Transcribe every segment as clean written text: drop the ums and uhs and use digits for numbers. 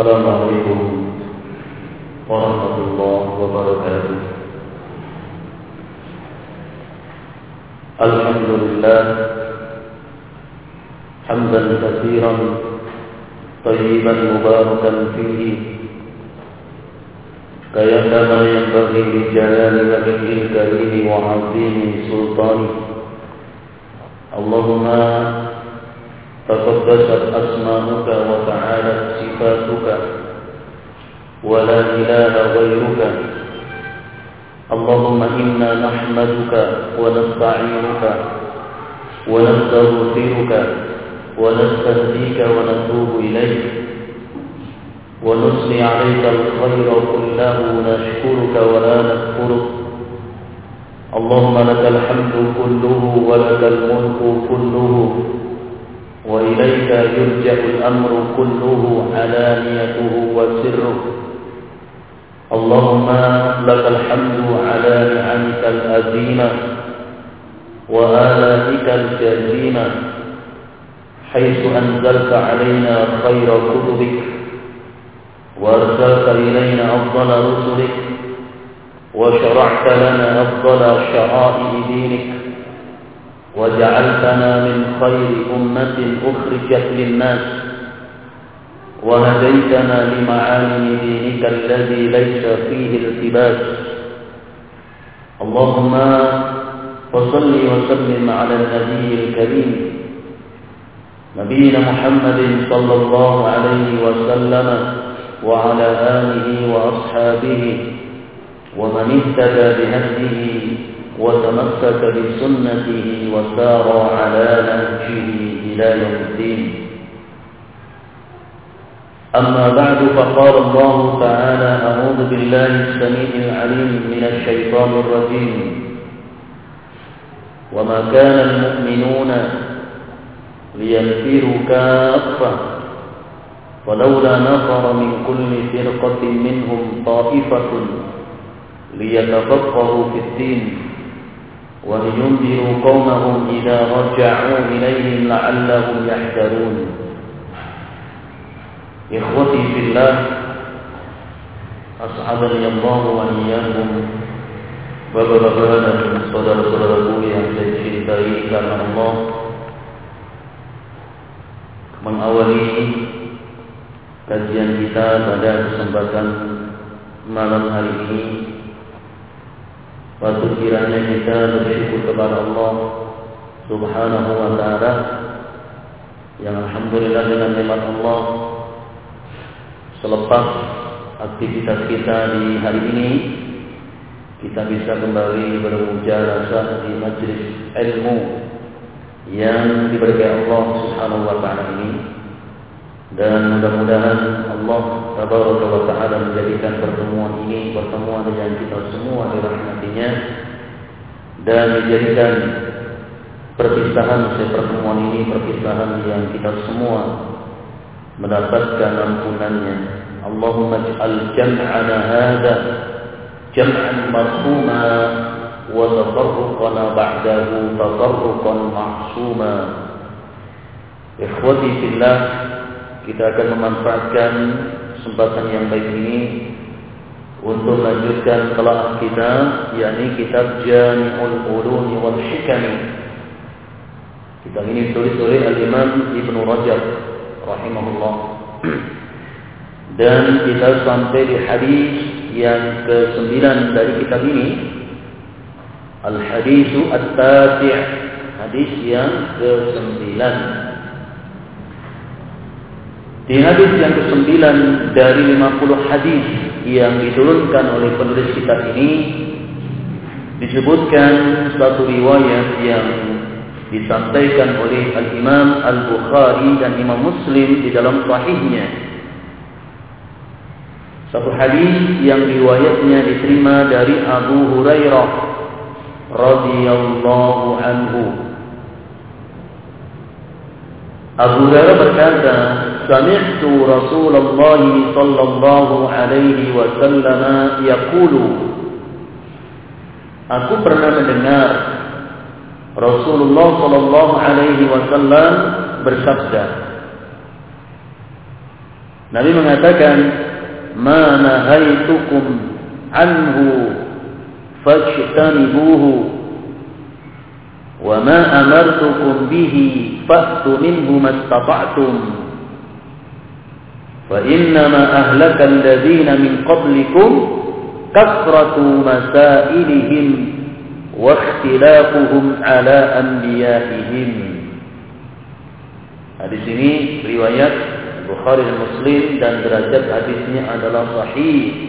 Assalamualaikum warahmatullahi wabarakatuh. Alhamdulillah hamdan katsiran tayyiban mubarakan fihi kama yanbaghi li jalali wajhil karim wa 'azimi sultani. Allahumma taqaddasat asma'uka wa ta'alat sifatuka wa la ilaha ghairuka. Allahumma inna nahmaduka wa nasta'inuka wa nastaghfiruka wa nastahdika wa natubu ilayk wa nusni 'alayka al-khayra kullahu nashkuruka wa la nakfuruk. Allahumma lakal hamdu kulluhu wa lakal mulku kulluhu wa ilayka yurja'ul amru kulluhu alaniyatuhu wa sirruhu. Allahumma lakal hamdu ala ni'amika al-azima wa alaika al-jazima haitsu anzalta alayna khayra kutubik wa arsalta ilayna afdala rusulik wa shara'ta lana afdala shara'i dinik وجعلتنا من خير أمة أخرجت للناس وهديتنا لمعالم دينك الذي ليس فيه التباس. اللهم وصل وسلم على النبي الكريم نبينا محمد صلى الله عليه وسلم وعلى آله وأصحابه ومن اهتدى بهديه وتمسك بسنته وسار على نهجه إلى يوم الدين. أما بعد فقال الله تعالى أعوذ بالله السميع العليم من الشيطان الرجيم وما كان المؤمنون لينفروا كافة ولولا نفر من كل فرقة منهم طائفة ليتفقهوا في الدين وَلِيُنْذِرُوا قَوْمَهُمْ إِذَا رَجَعُوا إِلَيْهِمْ لَعَلَّهُمْ يَحْذَرُونَ. Ikhwati fillah, as'adani Allah wa iyyakum. Bapak-bapak dan saudara-saudaraku yang saya cintai karena Allah, mengawali kajian kita pada kesempatan malam hari ini, patut kiranya kita bersyukur kepada Allah Subhanahu wa ta'ala yang alhamdulillah dengan nikmat Allah selepas aktivitas kita di hari ini kita bisa kembali bermujalasah di majlis ilmu yang diberkahi Allah Subhanahu wa ta'ala ini, dan mudah-mudahan Allah Tabaraka wa ta'ala menjadikan pertemuan ini pertemuan yang kita semua dirahmatinya, dan menjadikan perpisahan pertemuan ini perpisahan yang kita semua mendapatkan ampunannya. Allahumma ij'al jam'ana hadha jam'an marhuma wa tafarruqana ba'dahu tafarruqan ma'suma. Ikhwati fillah, kita akan memanfaatkan kesempatan yang baik ini untuk melanjutkan qiraah kita, yakni kitab Jami'ul Ulum wal Hikam. Kitab ini ditulis oleh Al-Imam Ibnu Rajab rahimahullah. Dan kita sampai di hadis yang ke-9 dari kitab ini, Al-Hadisu At-Tasi', hadis yang ke-9. Di hadis yang ke-9 dari 50 hadis yang diturunkan oleh penulis kitab ini, disebutkan satu riwayat yang disampaikan oleh Al-Imam Al-Bukhari dan Imam Muslim di dalam sahihnya. Satu hadis yang riwayatnya diterima dari Abu Hurairah radhiyallahu anhu. Abu Hurairah berkata, sami'tu Rasulullah sallallahu alaihi wasallam yaqulu, aku pernah mendengar Rasulullah sallallahu alaihi wasallam bersabda, Nabi mengatakan, "Ma nahaitukum anhu fajtanibuhu wa ma amartukum bihi fa'tu minhu mastata'tum fa innama ahlaka alladhina min qablikum kathratu masailihim wa ikhtilafuhum ala anbiya'ihim." Hadis ini riwayat Bukhari dan Muslim dan derajat hadisnya adalah sahih.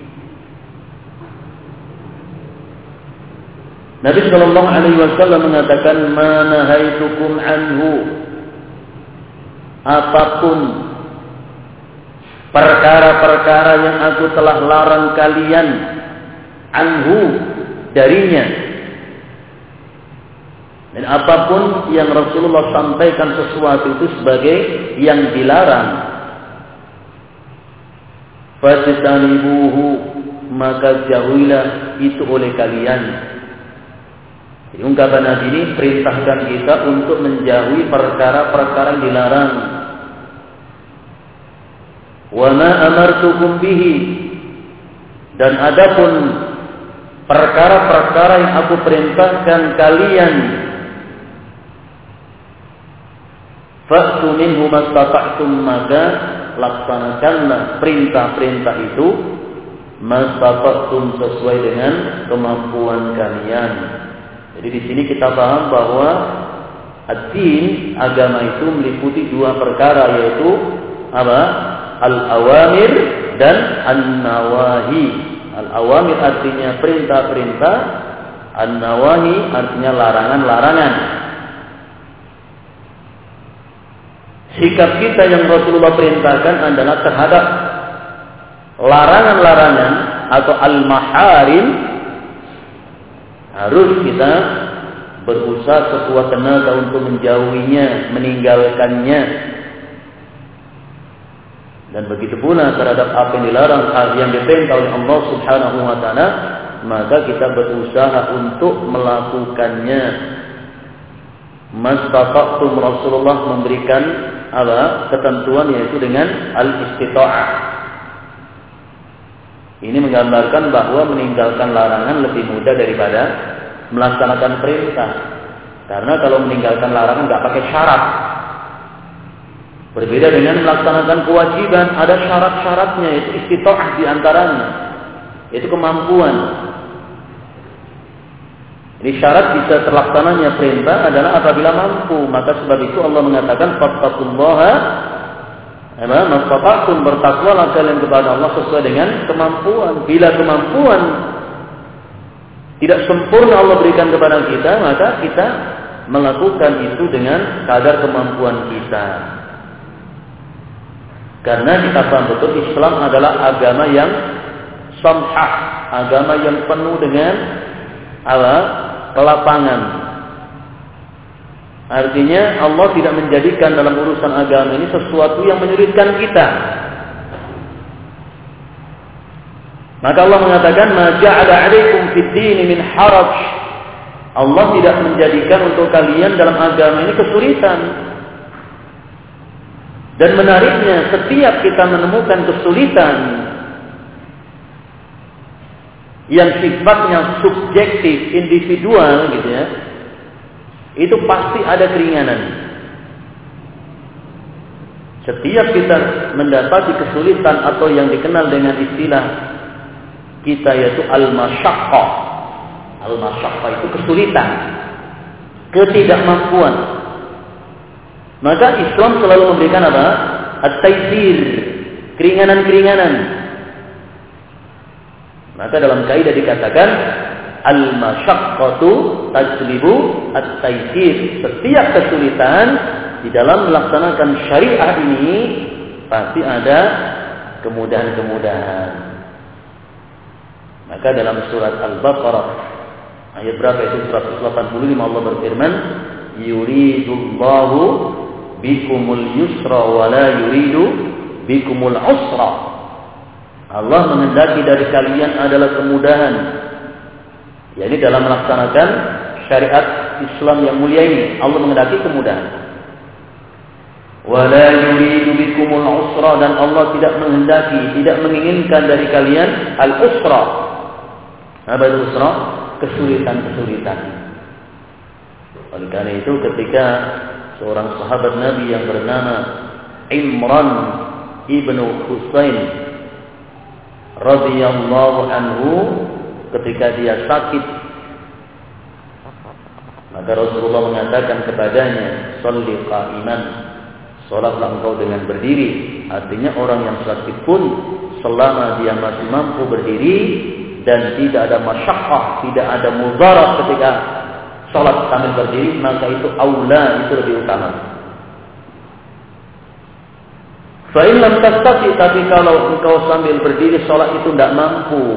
Nabi sallallahu alaihi wasallam mengatakan, "Ma nahaitukum anhu." Apapun perkara-perkara yang aku telah larang kalian, anhu, darinya. Dan apapun yang Rasulullah sampaikan sesuatu itu sebagai yang dilarang, fajtanibuhu, maka jauhilah itu oleh kalian. Jadi ungkapan Nabi ini perintahkan kita untuk menjauhi perkara-perkara yang dilarang. Wa ma amartukum bihi, dan adapun perkara-perkara yang aku perintahkan kalian, fa'tu minhu mastata'tum, maka laksanakanlah perintah-perintah itu mastata'tum, sesuai dengan kemampuan kalian. Jadi di sini kita paham bahwa ad-din, agama itu meliputi dua perkara, yaitu apa? Al-awamir dan an-nawahi. Al-awamir artinya perintah-perintah, an-nawahi artinya larangan-larangan. Sikap kita yang Rasulullah perintahkan adalah terhadap larangan-larangan atau al-maharim, harus kita berusaha sekuat tenaga untuk menjauhinya, meninggalkannya. Dan begitu pula terhadap apa yang dilarang, yang diperintah oleh Allah Subhanahu wa taala, maka kita berusaha untuk melakukannya. Mastata'tum, Rasulullah memberikan ketentuan, yaitu dengan al-istita'ah. Ini menggambarkan bahwa meninggalkan larangan lebih mudah daripada melaksanakan perintah. Karena kalau meninggalkan larangan nggak pakai syarat. Berbeda dengan melaksanakan kewajiban, ada syarat-syaratnya, yaitu istita'ah di antaranya, yaitu kemampuan. Ini syarat bisa terlaksananya perintah adalah apabila mampu. Maka sebab itu Allah mengatakan, fattaqullaha mastata'tum, bertakwalah kalian kepada Allah sesuai dengan kemampuan. Bila kemampuan tidak sempurna Allah berikan kepada kita, maka kita melakukan itu dengan kadar kemampuan kita. Karena kita paham betul Islam adalah agama yang samhah, agama yang penuh dengan kelapangan. Artinya Allah tidak menjadikan dalam urusan agama ini sesuatu yang menyulitkan kita. Maka Allah mengatakan, "Ma ja'ala 'alaikum fid din min haraj." Allah tidak menjadikan untuk kalian dalam agama ini kesulitan. Dan menariknya, setiap kita menemukan kesulitan yang sifatnya subjektif, individual gitu ya, itu pasti ada keringanan. Setiap kita mendapati kesulitan atau yang dikenal dengan istilah kita yaitu al-masyaqqah. Al-masyaqqah itu kesulitan, ketidakmampuan. Maka Islam selalu memberikan apa? At-taysir, keringanan-keringanan. Maka dalam kaidah dikatakan al-masyaqqatu tajlibu at-taysir. Setiap kesulitan di dalam melaksanakan syariah ini pasti ada kemudahan-kemudahan. Maka dalam surat Al-Baqarah ayat berapa itu? 185 Allah berfirman, yuridullahu bikumul yusra wa la yuridu bikumul usra. Allah menghendaki dari kalian adalah kemudahan, yakni dalam melaksanakan syariat Islam yang mulia ini Allah menghendaki kemudahan. Wala yuridu bikumul usra, dan Allah tidak menghendaki, tidak menginginkan dari kalian al-usra. Apa itu usra? Kesulitan-kesulitan. Oleh karena itu ketika seorang sahabat Nabi yang bernama Imran ibnu Husain radhiyallahu anhu, ketika dia sakit, maka Rasulullah mengatakan kepadanya, "Shalli qa'iman." Salatlah engkau dengan berdiri. Artinya orang yang sakit pun selama dia masih mampu berdiri dan tidak ada masyaqqah, tidak ada mudarat ketika salat sambil berdiri, maka itu aula, itu lebih utama. Fa in lam tastati, tapi kalau engkau sambil berdiri salat itu tidak mampu,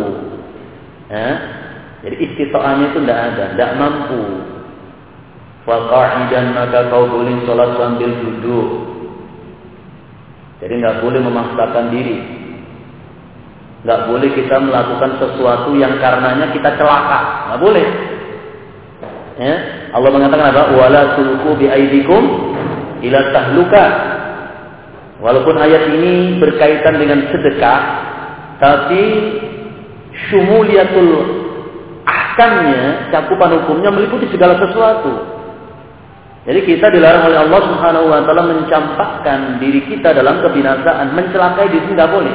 jadi istita'ahnya itu tidak mampu. Fa qa'idan, maka kau boleh salat sambil duduk. Jadi nggak boleh memaksakan diri, nggak boleh kita melakukan sesuatu yang karenanya kita celaka, nggak boleh. Ya, Allah mengatakan apa? Wala tulqu bi aidikum ila tahluka. Walaupun ayat ini berkaitan dengan sedekah, tapi syumuliyatul ahkamnya, cakupan hukumnya meliputi segala sesuatu. Jadi kita dilarang oleh Allah Subhanahu wa taala mencampakkan diri kita dalam kebinasaan, mencelakai diri, nggak boleh.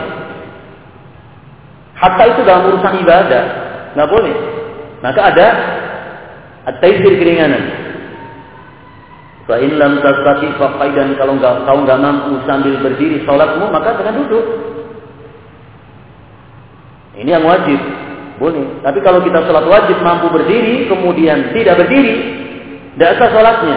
Hatta itu dalam urusan ibadah, nggak boleh. Maka ada at-taysir, keringanan. Fa in lam tastati fa qaidan, kalau kau nggak mampu sambil berdiri salatmu, maka dengan duduk. Ini yang wajib, boleh. Tapi kalau kita salat wajib mampu berdiri, kemudian tidak berdiri, tidak sah salatnya.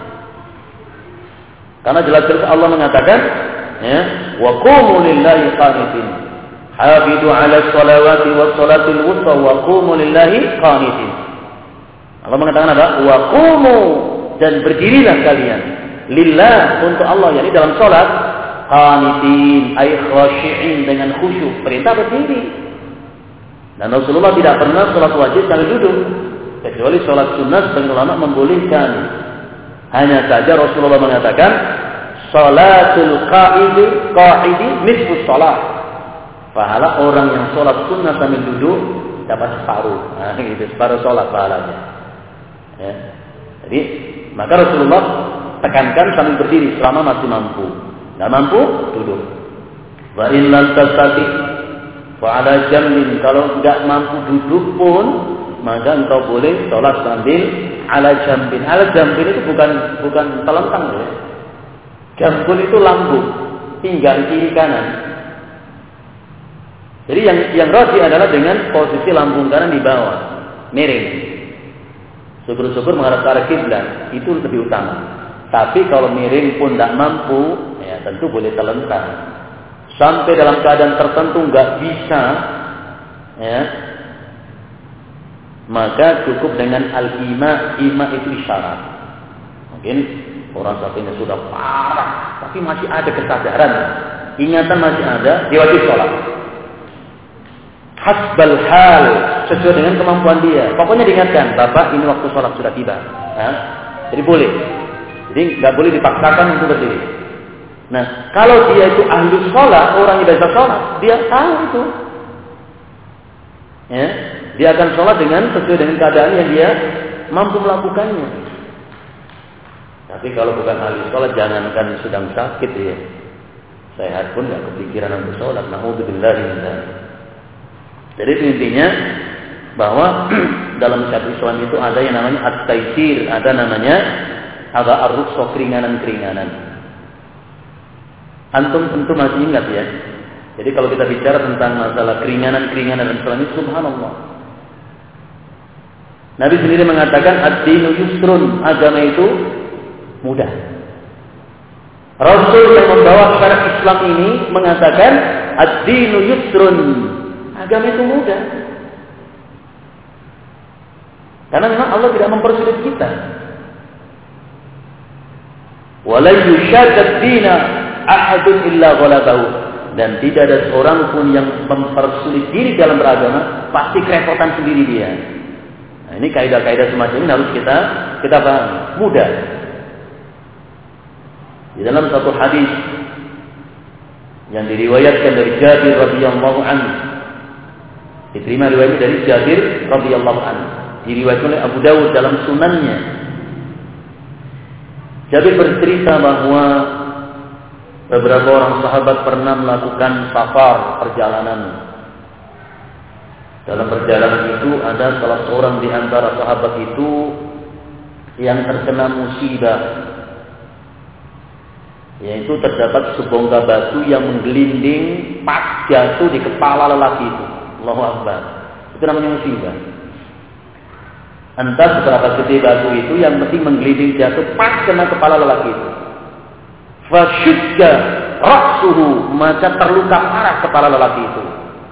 Karena jelas-jelas Allah mengatakan, ya, wa qumu lillahi qanitin. Hafidu 'ala sholawati was sholatil wusta wa qumu lillahi qanitin. Allah mengatakan apa? Wa qumu, dan berdirilah kalian lillah, untuk Allah, yakni dalam salat, qanitin ay khashi'in, dengan khusyuk. Perintah berdiri. Dan Rasulullah tidak pernah salat wajib sambil duduk, kecuali salat sunnah sebagian ulama membolehkan. Hanya saja Rasulullah mengatakan, salatul qa'idi nisfu shalah. Pahala orang yang salat sunnah sambil duduk dapat separuh. Nah, itu separuh salat pahalanya. Ya. Jadi, maka Rasulullah tekankan sambil berdiri selama masih mampu. Enggak mampu, duduk. Wa in lam tastati fa 'ala jambin, kalau enggak mampu duduk pun, maka engkau boleh salat sambil ala jambin. Ala jambin itu bukan telentang, ya. Jambul itu lambung, pinggang kiri kanan. Jadi yang rajih adalah dengan posisi lambung kanan di bawah, miring. Syukur-syukur menghadap ke arah kiblat, itu lebih utama. Tapi kalau miring pun tidak mampu, ya tentu boleh telentang. Sampai dalam keadaan tertentu nggak bisa, ya, maka cukup dengan al-ima. Ima itu isyarat. Mungkin orang satunya sudah parah, tapi masih ada kesadaran, ingatan masih ada, dia wajib sholat. Hasbal hal, sesuai dengan kemampuan dia. Pokoknya diingatkan, Bapak ini waktu sholat sudah tiba. Jadi boleh. Jadi nggak boleh dipaksakan untuk berdiri. Nah, kalau dia itu ahli sholat, orang yang biasa sholat, dia tahu itu. Ya. Dia akan sholat dengan sesuai dengan keadaan yang dia mampu melakukannya. Tapi kalau bukan ahli sholat, jangankan sedang sakit, ya, sehat pun nggak kepikiran untuk sholat. Na'udzubillah min dzalik. Jadi intinya bahwa dalam syariat Islam itu ada yang namanya at-taysir, ada namanya ar-rukhsah, keringanan-keringanan. Antum tentu masih ingat, ya. Jadi kalau kita bicara tentang masalah keringanan-keringanan dan Islam itu, subhanallah, Nabi sendiri mengatakan ad-dinu yusrun, agama itu mudah. Rasul yang membawa syariat Islam ini mengatakan ad-dinu yusrun, agama itu mudah. Karena memang Allah tidak mempersulit kita. Wala yushadad dina ahadun illa ghalabahu, dan tidak ada seorang pun yang mempersulit diri dalam beragama, pasti kerepotan sendiri dia. Nah, ini kaidah-kaidah semacam ini harus kita pahami. Mudah. Di dalam satu hadis yang diriwayatkan dari Jabir radhiyallahu anhu, diterima riwayat dari Jabir radhiyallahu anhu, diriwayatkan oleh Abu Dawud dalam sunannya. Jabir bercerita bahwa beberapa orang sahabat pernah melakukan safar, perjalanan. Dalam perjalanan itu ada salah seorang di antara sahabat itu yang terkena musibah, yaitu terdapat sebongkah batu yang menggelinding pas jatuh di kepala lelaki itu. Allahu Akbar. Itu namanya musibah. Entah seberapa gede batu itu, yang penting menggelinding jatuh pas kena kepala lelaki itu. Fasyudda ra'suhu, maka terluka parah kepala lelaki itu.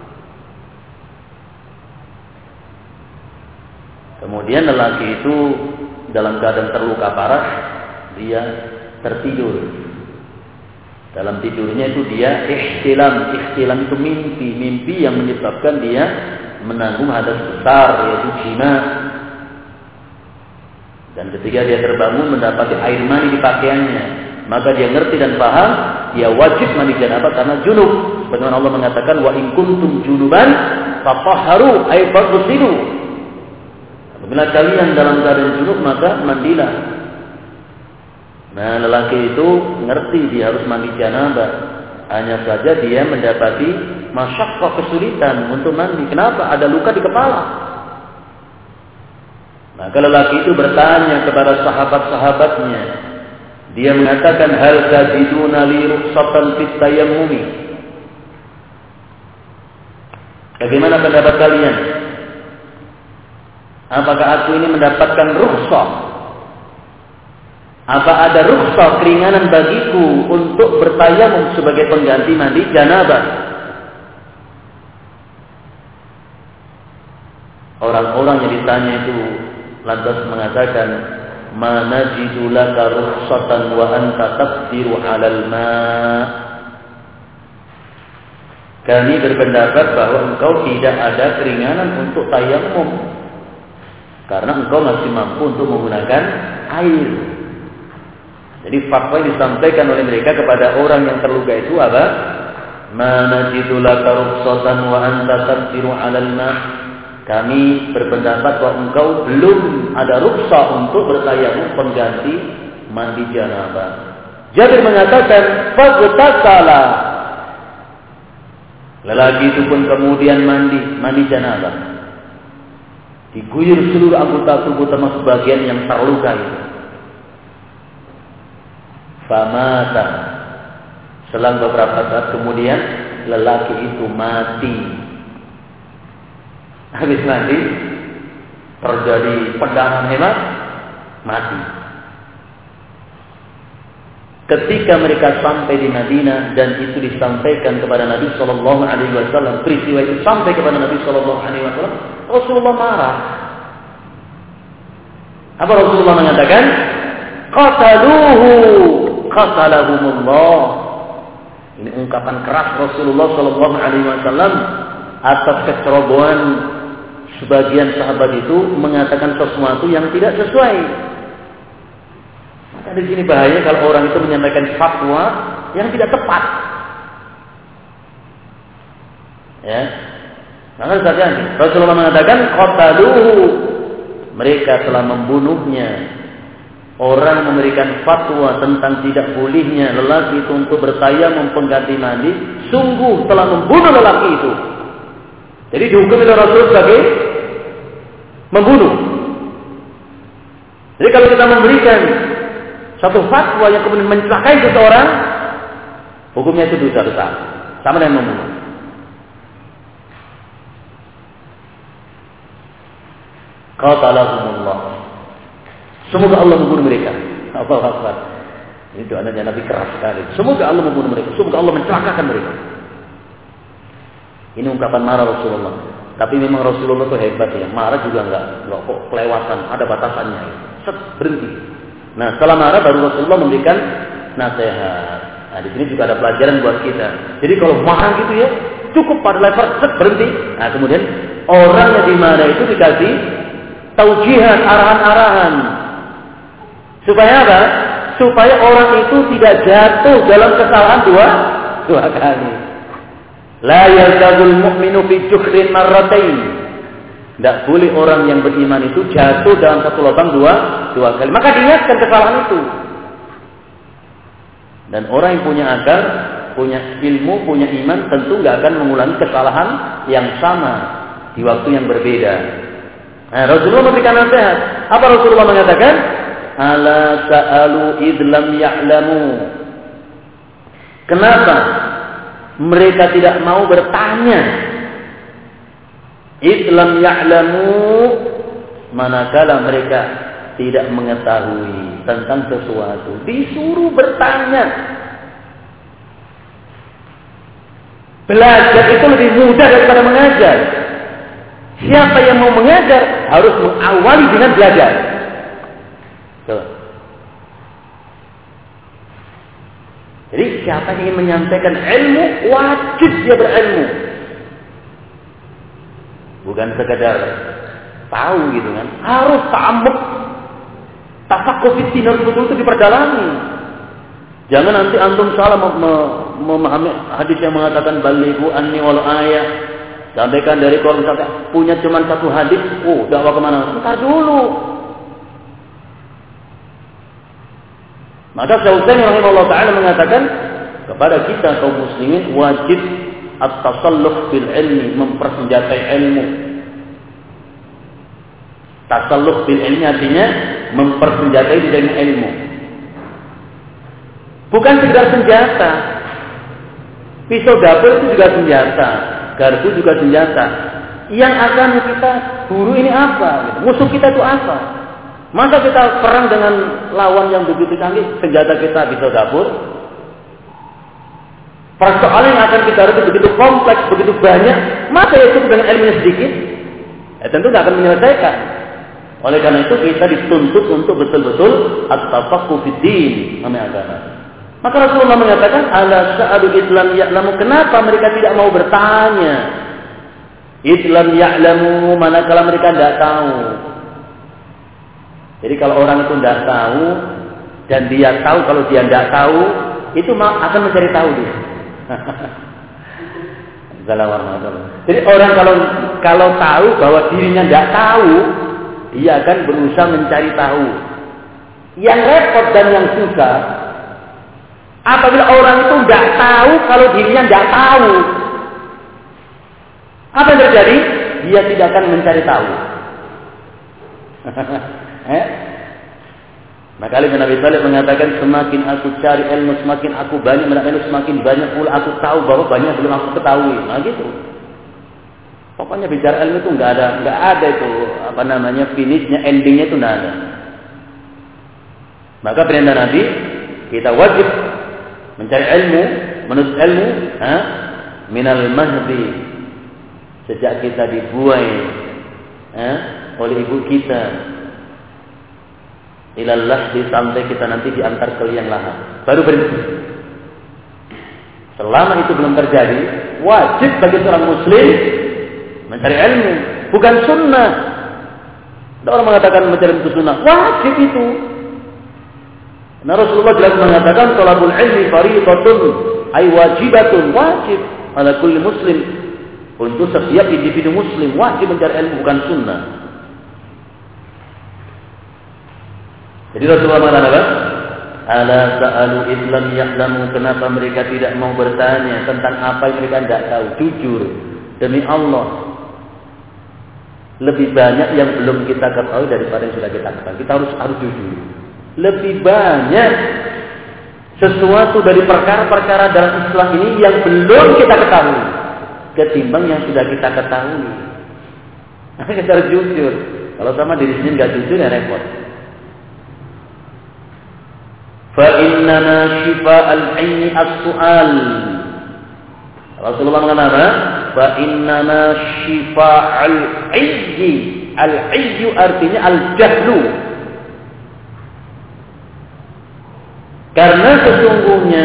Kemudian lelaki itu dalam keadaan terluka parah, dia tertidur. Dalam tidurnya itu dia ihtilam. Ihtilam itu mimpi yang menyebabkan dia menanggung hadas besar, yaitu jima. Dan ketika dia terbangun mendapati air mani di pakaiannya, maka dia ngerti dan paham, dia wajib mandi janabah karena junub. Sebagaimana Allah mengatakan, wa in kuntum junuban fatahharu ay faghsilu. Apabila kalian dalam keadaan junub maka mandilah. Nah, lelaki itu ngerti dia harus mandi janabah. Hanya saja dia mendapati masyaqqah, kesulitan untuk mandi. Kenapa? Ada luka di kepala. Maka lelaki itu bertanya kepada sahabat-sahabatnya. Dia mengatakan, hal tajiduna li rukhsatan fit tayammumi. Bagaimana pendapat kalian? Apakah aku ini mendapatkan rukhsah? Apa ada rukhsah, keringanan bagiku untuk bertayamum sebagai pengganti mandi janabah? Orang-orang yang ditanya itu lantas mengatakan, ma najidu laka rukhsatan wa anta taqdiru 'alal ma'. Kami berpendapat bahwa engkau tidak ada keringanan untuk tayamum karena engkau masih mampu untuk menggunakan air. Jadi fatwa yang disampaikan oleh mereka kepada orang yang terluka itu apa? Ma najidu laka rukhsatan wa anta taqdiru 'alal ma'. Kami berpendapat bahwa engkau belum ada rukhsah untuk bertayamum pengganti mandi janabah. Jabir mengatakan, faghtasala. Lelaki itu pun kemudian mandi janabah. Diguyur seluruh anggota tubuh termasuk bagian yang terluka itu. Famata. Selang beberapa saat kemudian lelaki itu mati. Habis mati, terjadi perdarahan hebat, mati. Ketika mereka sampai di Madinah dan itu disampaikan kepada Nabi Sallallahu Alaihi Wasallam, peristiwa itu sampai kepada Nabi Sallallahu Alaihi Wasallam, Rasulullah marah. Apa Rasulullah mengatakan? Qataluhu, qatalahumullah. Ini ungkapan keras Rasulullah Sallallahu Alaihi Wasallam atas kecerobohan sebagian sahabat itu mengatakan sesuatu yang tidak sesuai. Maka di sini bahaya kalau orang itu menyampaikan fatwa yang tidak tepat. Ya. Maka terjadi. Rasulullah mengatakan qataluhu, mereka telah membunuhnya. Orang memberikan fatwa tentang tidak bolehnya lelaki itu untuk bertayamum pengganti mandi, sungguh telah membunuh lelaki itu. Jadi dihukum oleh Rasul sebagai membunuh. Jadi kalau kita memberikan satu fatwa yang kemudian mencelakai seseorang, hukumnya itu dosa besar, sama dengan membunuh. Qatalahumullah. Semoga Allah membunuh mereka. Allahu Akbar. Ini doanya Nabi keras sekali. Semoga Allah membunuh mereka. Semoga Allah mencelakakan mereka. Ini ungkapan marah Rasulullah. Tapi memang Rasulullah itu hebat ya. Marah juga enggak kok kelewatan. Ada batasannya. Set, berhenti. Nah, setelah marah baru Rasulullah memberikan nasihat. Nah, di sini juga ada pelajaran buat kita. Jadi kalau marah gitu ya, cukup pada level set, berhenti. Nah, kemudian orang yang dimarah itu dikasih taujihan, arahan-arahan. Supaya apa? supaya orang itu tidak jatuh dalam kesalahan dua kali. La yazagul mu'minu fi jukhrin marratain. Tidak boleh orang yang beriman itu jatuh dalam satu lubang dua kali. Maka diingatkan kesalahan itu. Dan orang yang punya akal, punya ilmu, punya iman, tentu nggak akan mengulangi kesalahan yang sama di waktu yang berbeda. Nah, Rasulullah memberikan nasihat. Apa Rasulullah mengatakan? Ala sa'alu idlam ya'lamu. Kenapa mereka tidak mau bertanya? Idlam ya'lamu, manakala mereka tidak mengetahui tentang sesuatu, disuruh bertanya. Belajar itu lebih mudah daripada mengajar. Siapa yang mau mengajar harus mengawali dengan belajar. Jadi siapa yang ingin menyampaikan ilmu, wajib dia berilmu. Bukan sekedar tahu gitu kan. Harus ta'ammuk. Tafaqquh fi din, betul-betul itu diperdalami. Jangan nanti antum salah memahami hadis yang mengatakan balighu anni wal ayah. Sampaikan dari kalau misalkan punya cuma satu hadis, dakwah kemana? Entar dulu. Maka Syaikhul rahimahullah taala mengatakan kepada kita kaum muslimin wajib at-tasalluh bil ilmi, mempersenjatai ilmu. Tasalluh bil ilmi artinya mempersenjatai dengan ilmu. Bukan sekedar senjata. Pisau dapur itu juga senjata, garpu juga senjata. Yang akan kita buru ini apa? Musuh kita itu apa? Masa kita perang dengan lawan yang begitu canggih, senjata kita pisau dapur? Persoalan yang akan kita hadapi begitu kompleks, begitu banyak, masa ya cukup dengan ilmunya sedikit? Tentu tidak akan menyelesaikan. Oleh karena itu kita dituntut untuk betul-betul at-tafaqquh fid din, namanya agama. Maka Rasulullah mengatakan, ala sa'adu idlam ya'lamu. Kenapa mereka tidak mau bertanya? Idlam ya'lamu, manakala mereka tidak tahu. Jadi kalau orang itu tidak tahu dan dia tahu kalau dia tidak tahu, itu akan mencari tahu dia. Jadi orang kalau tahu bahwa dirinya tidak tahu, dia akan berusaha mencari tahu. Yang repot dan yang susah, apabila orang itu tidak tahu kalau dirinya tidak tahu, apa yang terjadi? Dia tidak akan mencari tahu. Maka Ali bin Abi Thalib mengatakan, semakin aku cari ilmu, semakin aku banyak ilmu, semakin banyak pula aku tahu bahwa banyak belum aku ketahui. Nah gitu. Pokoknya bicara ilmu itu nggak ada itu finishnya, endingnya itu nggak ada. Maka perintah Nabi, kita wajib mencari ilmu, menuntut ilmu, minal mahdi, sejak kita dibuai oleh ibu kita, ilal lahdi, sampai kita nanti diantar ke liang lahat, baru berhenti. Selama itu belum terjadi, wajib bagi seorang muslim mencari ilmu, bukan sunnah. Ada orang mengatakan mencari ilmu itu sunnah, wajib itu. Nah Rasulullah jelas mengatakan talabul ilmi fardhatun, ay wajibatun, wajib ala kulli muslim. Untuk setiap individu muslim wajib mencari ilmu, bukan sunnah. Jadi Rasulullah mengatakan, ala sa'alu idlam ya'lamu, kenapa mereka tidak mau bertanya tentang apa yang mereka tidak tahu. Jujur, demi Allah, lebih banyak yang belum kita ketahui daripada yang sudah kita ketahui. Kita harus jujur. Lebih banyak sesuatu dari perkara-perkara dalam Islam ini yang belum kita ketahui ketimbang yang sudah kita ketahui. Kita harus jujur. Kalau sama diri sendiri nggak jujur ya repot. Fa innana shifa'al 'aini as-su'al. Rasulullah mengatakan, fa innana shifa'al 'ayyi. Al-'ayyu artinya al-jahlu. Karena sesungguhnya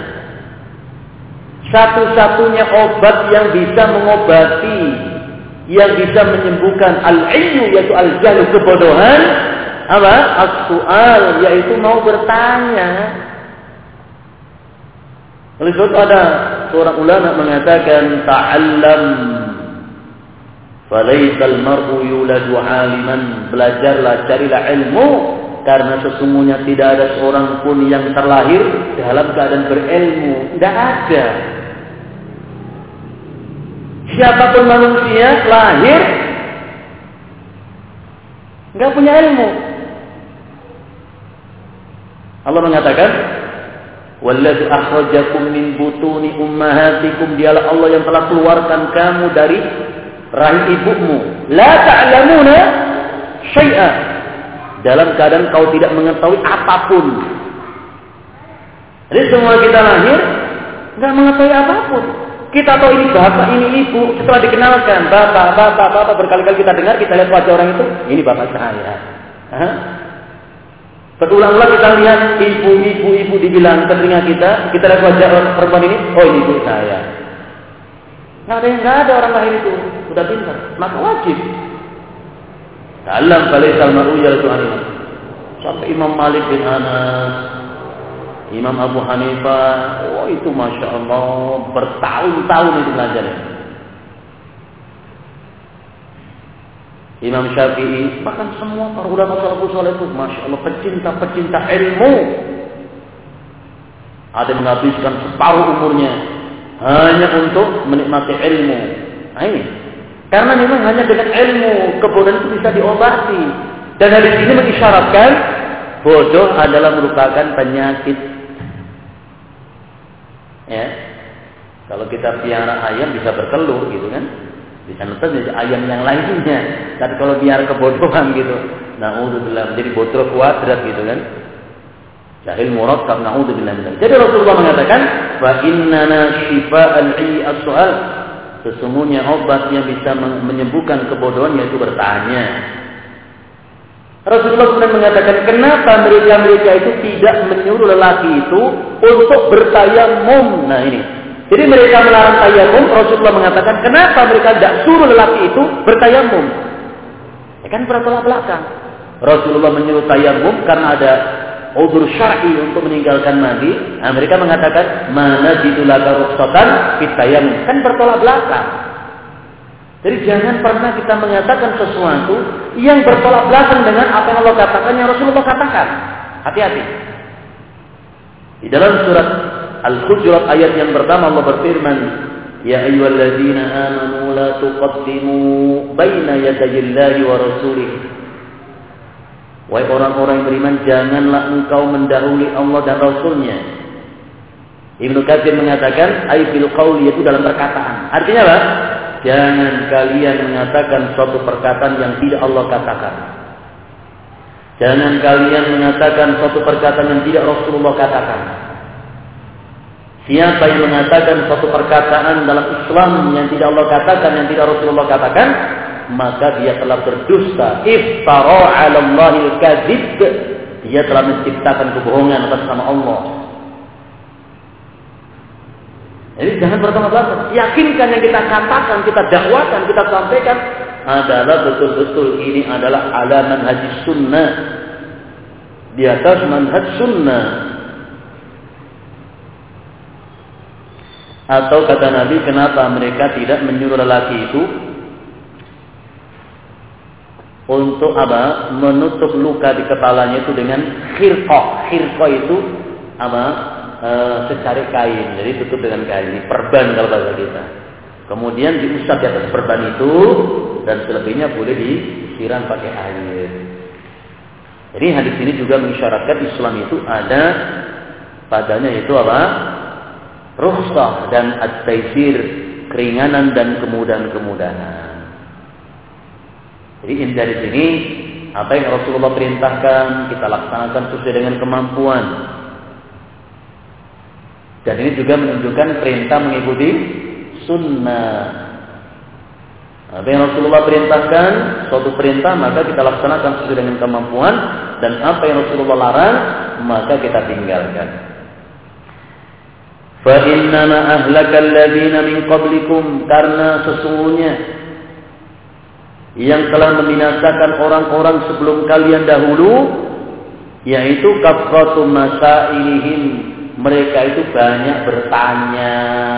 satu-satunya obat yang bisa mengobati, yang bisa menyembuhkan al-'ayyu, yaitu al-jahlu, kebodohan, apa? As-su'al, yaitu mau bertanya. Oleh sebab itu ada seorang ulama mengatakan ta'allam falaisal mar'u yuladu 'aliman. Belajarlah, carilah ilmu, karena sesungguhnya tidak ada seorang pun yang terlahir dalam keadaan berilmu. Tidak ada. Siapapun manusia lahir enggak punya ilmu. Allah mengatakan, "Wallazi akhrajakum min butuni ummahatikum." Dialah Allah yang telah keluarkan kamu dari rahim ibumu. La ta'lamuna syai'a. Dalam keadaan kau tidak mengetahui apapun. Jadi semua kita lahir enggak mengetahui apapun. Kita tahu ini bapak, ini ibu. Setelah dikenalkan, bapak, berkali-kali kita dengar, kita lihat wajah orang itu, ini bapak saya. Berulang-ulang kita lihat ibu dibilang ke telinga kita lihat wajah perempuan ini, oh ini ibu saya. Nggak ada orang lahir itu sudah pintar, maka wajib. Dalam balik salmaru ya Tuhan. Sampai Imam Malik bin Anas, Imam Abu Hanifah, oh itu Masya Allah, bertahun-tahun itu belajarnya. Imam Syafi'i, bahkan semua para ulama salafus saleh itu, Masya Allah, pecinta ilmu. Ada yang menghabiskan separuh umurnya hanya untuk menikmati ilmu. Nah ini, karena memang hanya dengan ilmu kebodohan itu bisa diobati. Dan hadis ini mengisyaratkan bodoh adalah merupakan penyakit. Ya, kalau kita piara ayam bisa bertelur gitu kan, bisa nonton ayam yang lainnya. Tapi kalau piara kebodohan gitu, naudzubillah, jadi bodoh kuadrat gitu kan, jahil murakkab, naudzubillah. Jadi Rasulullah mengatakan, wa innana shifa'al as-su'al. Sesungguhnya obat yang bisa menyembuhkan kebodohan yaitu bertanya. Rasulullah kemudian mengatakan, kenapa mereka itu tidak menyuruh lelaki itu untuk bertayamum? Nah ini. Jadi mereka melarang tayamum, Rasulullah mengatakan, kenapa mereka tidak suruh lelaki itu bertayamum? Ya kan bertolak belakang. Rasulullah menyuruh tayamum karena ada udzur syar'i untuk meninggalkan mandi. Nah, mereka mengatakan, mana jidulaka rukhsatan fit tayamum. Kan bertolak belakang. Jadi jangan pernah kita mengatakan sesuatu yang bertolak belakang dengan apa yang Allah katakan, yang Rasulullah katakan. Hati-hati. Di dalam surat Al-Hujurat ayat yang pertama Allah berfirman, Ya ayyuhalladzina amanu la tuqaddimu baina yadayillahi wa rasulih. Wahai orang-orang yang beriman, janganlah engkau mendahului Allah dan Rasulnya. Ibnu Katsir mengatakan, ay fil qauli, itu dalam perkataan. Artinya apa? Jangan kalian mengatakan suatu perkataan yang tidak Allah katakan. Jangan kalian mengatakan suatu perkataan yang tidak Rasulullah katakan. Siapa yang mengatakan suatu perkataan dalam Islam yang tidak Allah katakan, yang tidak Rasulullah katakan, maka dia telah berdusta. Iftara 'ala Allahil kadzib. Dia telah menciptakan kebohongan atas nama Allah. Jadi jangan bertolak belakang. Yakinkan yang kita katakan, kita dakwakan, kita sampaikan adalah betul-betul ini adalah ala manhaj sunnah. Di atas manhaj sunnah. Atau kata Nabi, kenapa mereka tidak menyuruh lelaki itu untuk apa? Menutup luka di kepalanya itu dengan khirqah. Khirqah itu apa? Secari kain, jadi tutup dengan kain, perban kalau bahasa kita. Kemudian diusap di atas perban itu, dan selebihnya boleh disiram pakai air. Jadi hadis ini juga mengisyaratkan Islam itu ada padanya itu apa? Rukhsah dan at-taisir, keringanan dan kemudahan-kemudahan. Jadi dari sini apa yang Rasulullah perintahkan kita laksanakan sesuai dengan kemampuan. Dan ini juga menunjukkan perintah mengikuti sunnah. Apa yang Rasulullah perintahkan, suatu perintah, maka kita laksanakan sesuai dengan kemampuan. Dan apa yang Rasulullah larang, maka kita tinggalkan. فَإِنَّمَا أَهْلَكَ الَّذِينَ مِنْ قَبْلِكُمْ. Karena sesungguhnya yang telah membinasakan orang-orang sebelum kalian dahulu, yaitu kathratu masailihim, mereka itu banyak bertanya.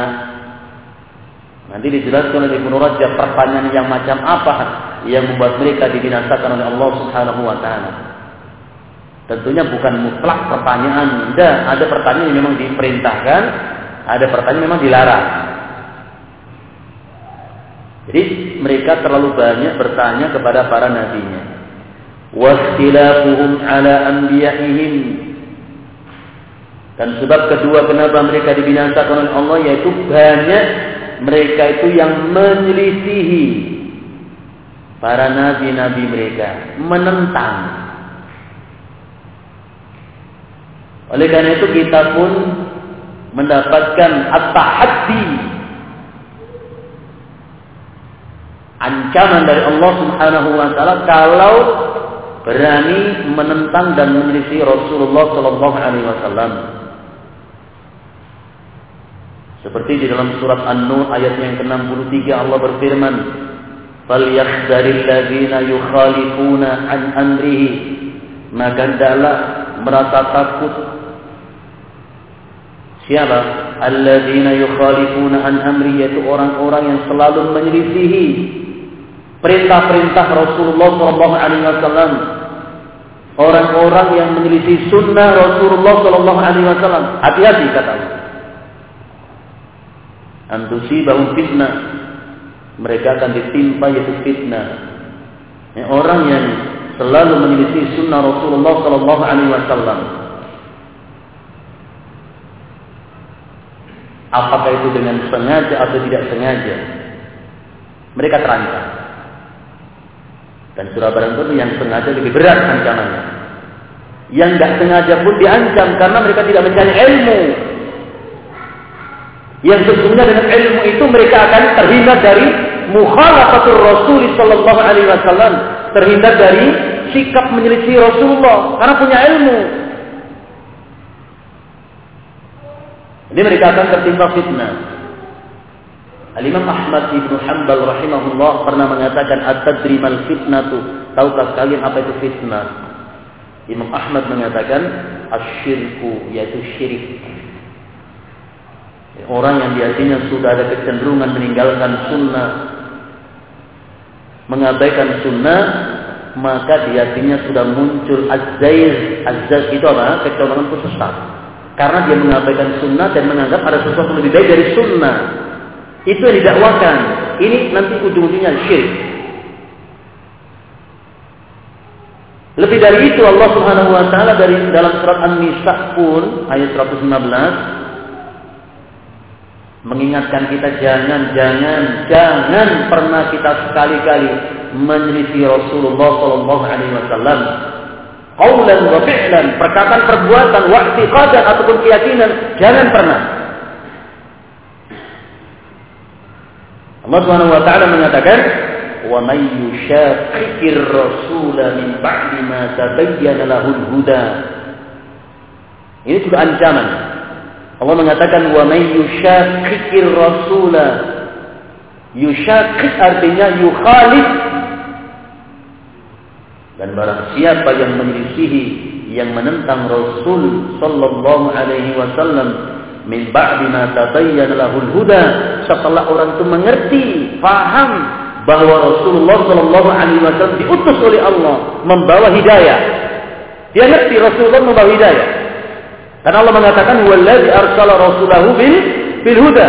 Nanti dijelaskan oleh Ibnu Rajab pertanyaan yang macam apa yang membuat mereka dibinasakan oleh Allah Subhanahu wa taala. Tentunya bukan mutlak pertanyaan, ada pertanyaan yang memang diperintahkan, ada pertanyaan yang memang dilarang. Jadi mereka terlalu banyak bertanya kepada para nabinya. Wastilafuhum ala anbiya'ihim. Dan sebab kedua kenapa mereka dibinasakan oleh Allah, yaitu banyak mereka itu yang menyelisihi para nabi-nabi mereka, menentang. Oleh karena itu kita pun mendapatkan at-tahaddi, ancaman dari Allah Subhanahu wa taala kalau berani menentang dan menyelisih Rasulullah sallallahu alaihi wasallam. Seperti di dalam surat An-Nur ayat yang ke-63 Allah berfirman, "Falyahdharil ladzina yukhalifuna an amrihi." Maka hendaklah merasa takut siapa? Alladzina yukhalifuna an amri, yaitu orang-orang yang selalu menyelisihi perintah-perintah Rasulullah sallallahu alaihi wasallam. Orang-orang yang menyelisih sunnah Rasulullah sallallahu alaihi wasallam. Hati-hati kata Allah. Antusibahum fitnah, mereka akan ditimpa yaitu fitnah. Orang yang selalu menyelisih sunnah Rasulullah sallallahu alaihi wasallam, apakah itu dengan sengaja atau tidak sengaja, mereka terancam. Dan surah barang tentu yang sengaja lebih berat ancamannya. Yang tidak sengaja pun diancam karena mereka tidak mencari ilmu. Yang sesungguhnya dengan ilmu itu mereka akan terhindar dari mukhalafatul Rasul sallallahu alaihi wasallam, terhindar dari sikap menyelisih Rasulullah karena punya ilmu. Ini mereka akan tertimpa fitnah. Al-Imam Ahmad ibn Hanbal rahimahullah pernah mengatakan, "At-tadri mal fitnatu?" Tahukah kalian apa itu fitnah? Imam Ahmad mengatakan, "Asyirku," yaitu syirik. Orang yang biasanya sudah ada kecenderungan meninggalkan sunnah, mengabaikan sunnah, maka di hatinya sudah muncul az-zayg. Az-zayg itu apa? Kecenderungan untuk sesat. Karena dia mengabaikan sunnah dan menganggap ada sesuatu lebih baik dari sunnah. Itu yang didakwakan. Ini nanti ujung-ujungnya syirik. Lebih dari itu Allah Subhanahu wa taala dari dalam surat An-Nisa pun ayat 115 mengingatkan kita jangan pernah kita sekali-kali menyelisih Rasulullah sallallahu alaihi wasallam. Qaulan wa fi'lan, perkataan, perbuatan, wa i'tiqadan ataupun keyakinan, jangan pernah. Allah Subhanahu wa taala mengatakan, "Wa may yushaqiqir rasula min ba'di ma tabayyana lahul huda." Ini juga ancaman. Allah mengatakan, "Wa may yushaqiqir rasula." Yushaqiq artinya yukhalif. Dan barang siapa yang menyelisihi, yang menentang Rasul sallallahu alaihi wasallam min ba'di ma tabayyana lahul huda, setelah orang itu mengerti, paham bahwa Rasulullah sallallahu alaihi wasallam diutus oleh Allah membawa hidayah. Dia ngerti Rasulullah membawa hidayah. Karena Allah mengatakan, "Wallazi arsala rasulahu bil huda."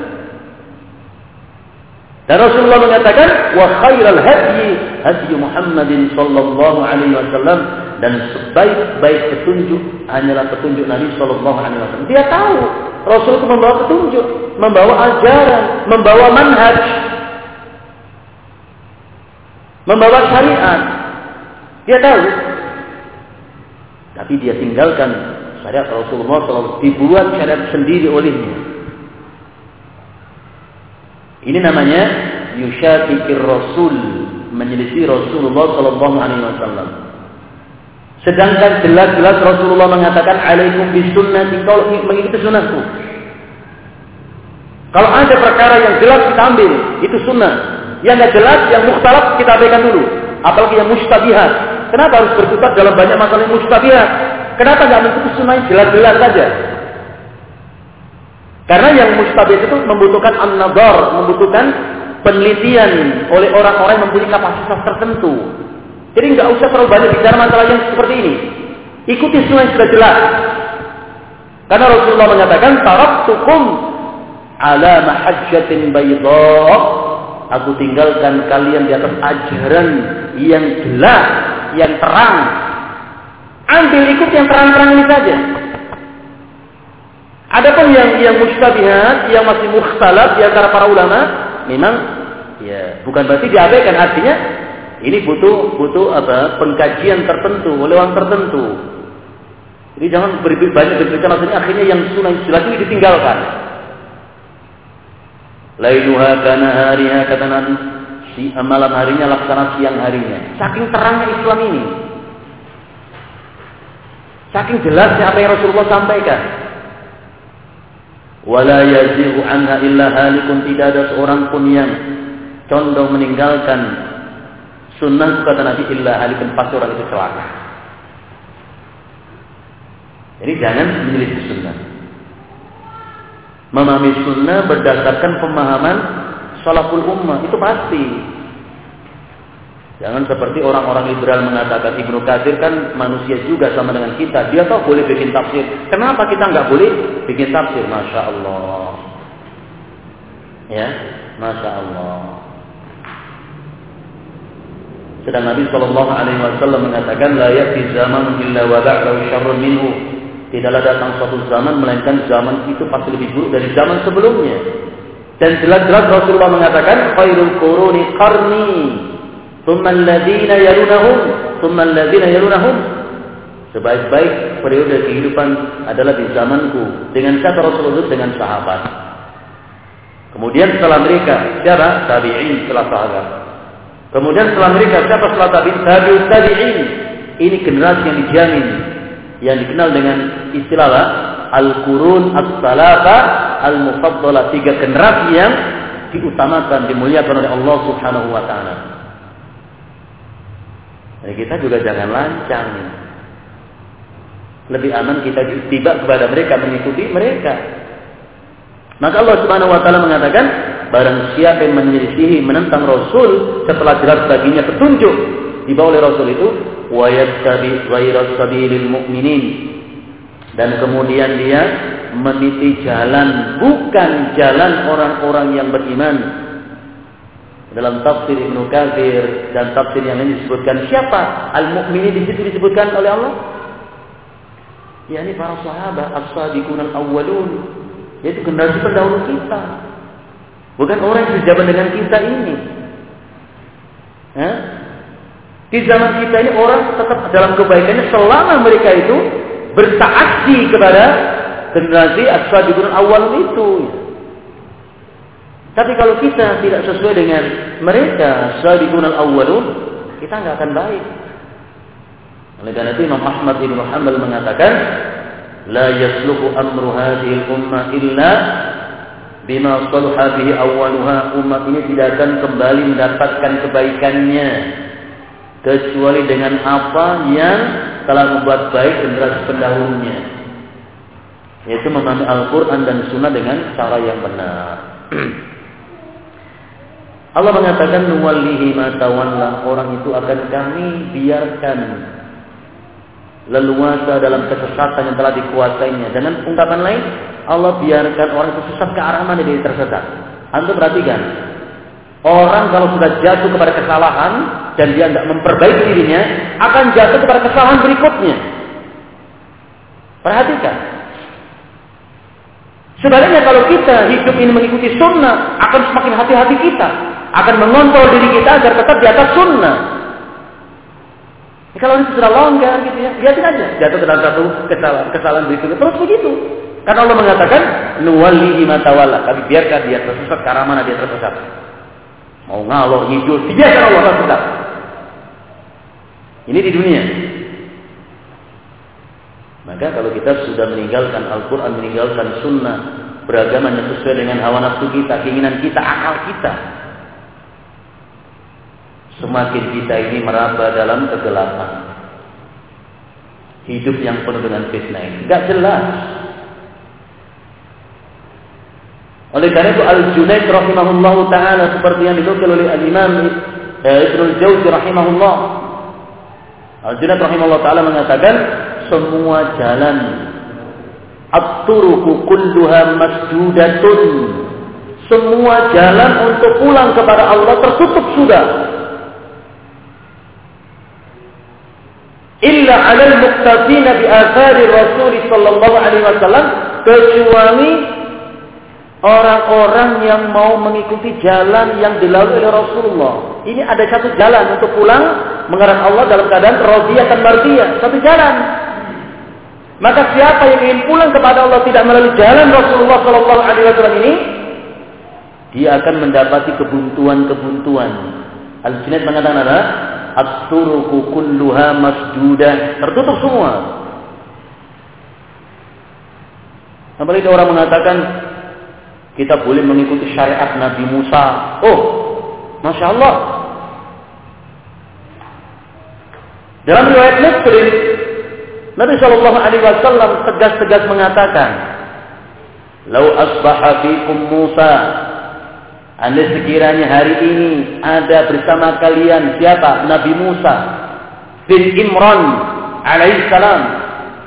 Dan Rasulullah mengatakan, "Wa khairal hadyi hadyu Muhammadin sallallahu alaihi wasallam." Dan sebaik-baik petunjuk hanyalah petunjuk Nabi sallallahu alaihi wasallam. Dia tahu Rasul itu membawa petunjuk, membawa ajaran, membawa manhaj, membawa syariat. Dia tahu. Tapi dia tinggalkan syariat Rasulullah SAW, dibuat syariat sendiri olehnya. Ini namanya yushaqiqir rasul, menyelisih Rasulullah sallallahu alaihi wasallam. Sedangkan jelas-jelas Rasulullah mengatakan, "Alaikum bisunnati," kalau mengikuti sunnahku. Kalau ada perkara yang jelas kita ambil, itu sunnah. Yang nggak jelas, yang mukhtalaf kita abaikan dulu. Apalagi yang mustabihat. Kenapa harus berkutat dalam banyak masalah yang mustabihat? Kenapa nggak mengikuti sunnah yang jelas-jelas saja? Karena yang mustabihat itu membutuhkan an-nadhar, membutuhkan penelitian oleh orang-orang yang mempunyai kapasitas tertentu. Jadi nggak usah terlalu banyak bicara masalah yang seperti ini. Ikuti sunnah yang sudah jelas. Karena Rasulullah mengatakan, taraktukum ala mahajjatin bayda. Aku tinggalkan kalian di atas ajaran yang jelas, yang terang. Ambil ikut yang terang-terang ini saja. Adapun yang mustabihat, yang masih mukhtalaf di antara para ulama, memang ya bukan berarti diabaikan, artinya ini butuh pengkajian tertentu oleh orang tertentu. Jadi jangan banyak berbicara maksudnya akhirnya yang sunnah jelas ini ditinggalkan. Lailuha kana hariha, kata Nabi, malam harinya laksana siang harinya. Saking terangnya Islam ini. Saking jelasnya apa yang Rasulullah sampaikan. Wala yazighu anha illa halikun, tidak ada seorang pun yang condong meninggalkan sunnah, kata Nabi, illa halikun, pasti orang itu celaka. Jadi jangan menyelisih sunnah. Memahami sunnah berdasarkan pemahaman salaful ummah, itu pasti. Jangan seperti orang-orang liberal mengatakan Ibnu Katsir kan manusia juga sama dengan kita. Dia tahu boleh bikin tafsir. Kenapa kita nggak boleh bikin tafsir? Masya Allah. Ya, Masya Allah. Sedang Nabi Shallallahu Alaihi Wasallam mengatakan, la ya'ti zaman illa wa ba'dahu syarrun minhu. Tidaklah datang suatu zaman melainkan zaman itu pasti lebih buruk dari zaman sebelumnya. Dan jelas-jelas Rasulullah mengatakan, khairul quruni qarni. Tsumma alladziina yalunahum, tsumma alladziina yalunahum. Sebaik-baik periode kehidupan adalah di zamanku. Dengan kata Rasulullah, dengan sahabat. Kemudian setelah mereka siapa? Tabi'in, setelah sahabat. Kemudian setelah mereka siapa setelah tabi'in? Tabi'in. Ini generasi yang dijamin, yang dikenal dengan istilah al-qurun as-salafa al-mufaddalah, 3 generasi yang diutamakan, dimuliakan oleh Allah Subhanahu wa taala. Jadi kita juga jangan lancang. Lebih aman kita tiba kepada mereka, mengikuti mereka. Maka Allah Subhanahu wa taala mengatakan, barang siapa yang menyelisihi, menentang Rasul setelah jelas baginya petunjuk dibawa oleh Rasul itu, wa yattabi ghairas sabilil mu'minin, dan kemudian dia meniti jalan bukan jalan orang-orang yang beriman. Dalam tafsir Ibnu Katsir dan tafsir yang lain disebutkan siapa al-mu'minin di situ disebutkan oleh Allah. yakni para sahabat as-sabiqun al-awwalun, yaitu generasi pendahulu kita. Bukan orang yang sejaman dengan kita ini. Di zaman kita ini orang tetap dalam kebaikannya selama mereka itu bertaati kepada generasi as-sabiqun al-awwalun itu. Tapi kalau kita tidak sesuai dengan mereka as-sabiqun al-awwalun, kita nggak akan baik. Oleh karena itu Imam Ahmad bin Hanbal mengatakan, la yasluhu amru hadhihi al-ummah illa bima salaha bihi awwaluha. Umat ini tidak akan kembali mendapatkan kebaikannya kecuali dengan apa yang telah membuat baik generasi pendahulunya, yaitu memahami Al-Quran dan Sunnah dengan cara yang benar. Allah mengatakan, nuwallihi ma tawalla, orang itu akan kami biarkan leluasa dalam kesesatan yang telah dikuasainya. Dengan ungkapan lain, Allah biarkan orang itu sesat ke arah mana dia tersesat. Antum perhatikan, orang kalau sudah jatuh kepada kesalahan dan dia tidak memperbaiki dirinya, akan jatuh kepada kesalahan berikutnya. Perhatikan. Sebaliknya kalau kita hidup ini mengikuti sunnah, akan semakin hati-hati kita, akan mengontrol diri kita agar tetap di atas sunnah. Kalau ini sudah longgar gitu ya, lihatin aja jatuh ke dalam satu kesalahan berikutnya terus begitu. Karena Allah mengatakan, nuwallihi ma tawalla, kami biarkan dia tersesat ke arah mana dia tersesat. Mau ngalor ngidul, biarkan Allah tersesat. Ini di dunia. Maka kalau kita sudah meninggalkan Al-Quran, meninggalkan Sunnah, beragama yang sesuai dengan hawa nafsu kita, keinginan kita, akal kita, semakin kita ini meraba dalam kegelapan. Hidup yang penuh dengan fitnah ini enggak jelas. Oleh karena itu Al-Junaid rahimahullahu taala seperti yang dinukil oleh Al-Imam Ibnul Jauzi rahimahullah. Al-Junaid rahimahullah taala mengatakan semua jalan at-turuqu kulluha masdudatun. Semua jalan untuk pulang kepada Allah tertutup sudah. Illa 'alal muqtafina bi athari Rasul sallallahu alaihi wasallam, kecuali orang-orang yang mau mengikuti jalan yang dilalui oleh Rasulullah. Ini ada satu jalan untuk pulang menghadap Allah dalam keadaan radiyah dan mardiyah. Satu jalan. Maka siapa yang ingin pulang kepada Allah tidak melalui jalan Rasulullah sallallahu alaihi wasallam ini, dia akan mendapati kebuntuan-kebuntuan. Al-Junaid mengatakan apa? At-turuqu kulluha masdudah. Tertutup semua. Apalagi orang mengatakan kita boleh mengikuti syariat Nabi Musa. Oh, Masya Allah. Dalam riwayat Muslim, Nabi Shallallahu Alaihi Wasallam tegas-tegas mengatakan, "Lau asbaha fikum Musa, andai sekiranya hari ini ada bersama kalian siapa? Nabi Musa bin Imran alaihissalam."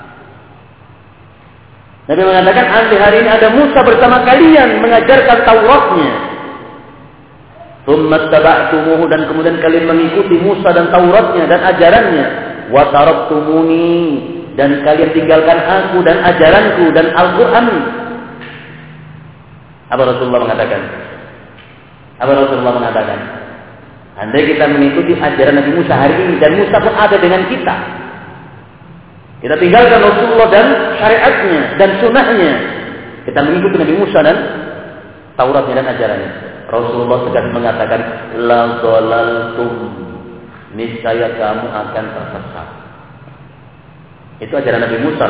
Nabi mengatakan, andai hari ini ada Musa bersama kalian mengajarkan Tauratnya, tsumma taba'tumuhu, dan kemudian kalian mengikuti Musa dan Tauratnya dan ajarannya, wa taraktumuni, dan kalian tinggalkan aku dan ajaranku dan Al-Qur'an. Apa Rasulullah mengatakan? Apa Rasulullah mengatakan? Andai kita mengikuti ajaran Nabi Musa hari ini, dan Musa pun ada dengan kita, kita tinggalkan Rasulullah dan syariatnya dan sunnahnya, kita mengikuti Nabi Musa dan Tauratnya dan ajarannya. Rasulullah tegas mengatakan, la dhalaltum, niscaya kamu akan tersesat. Itu ajaran Nabi Musa.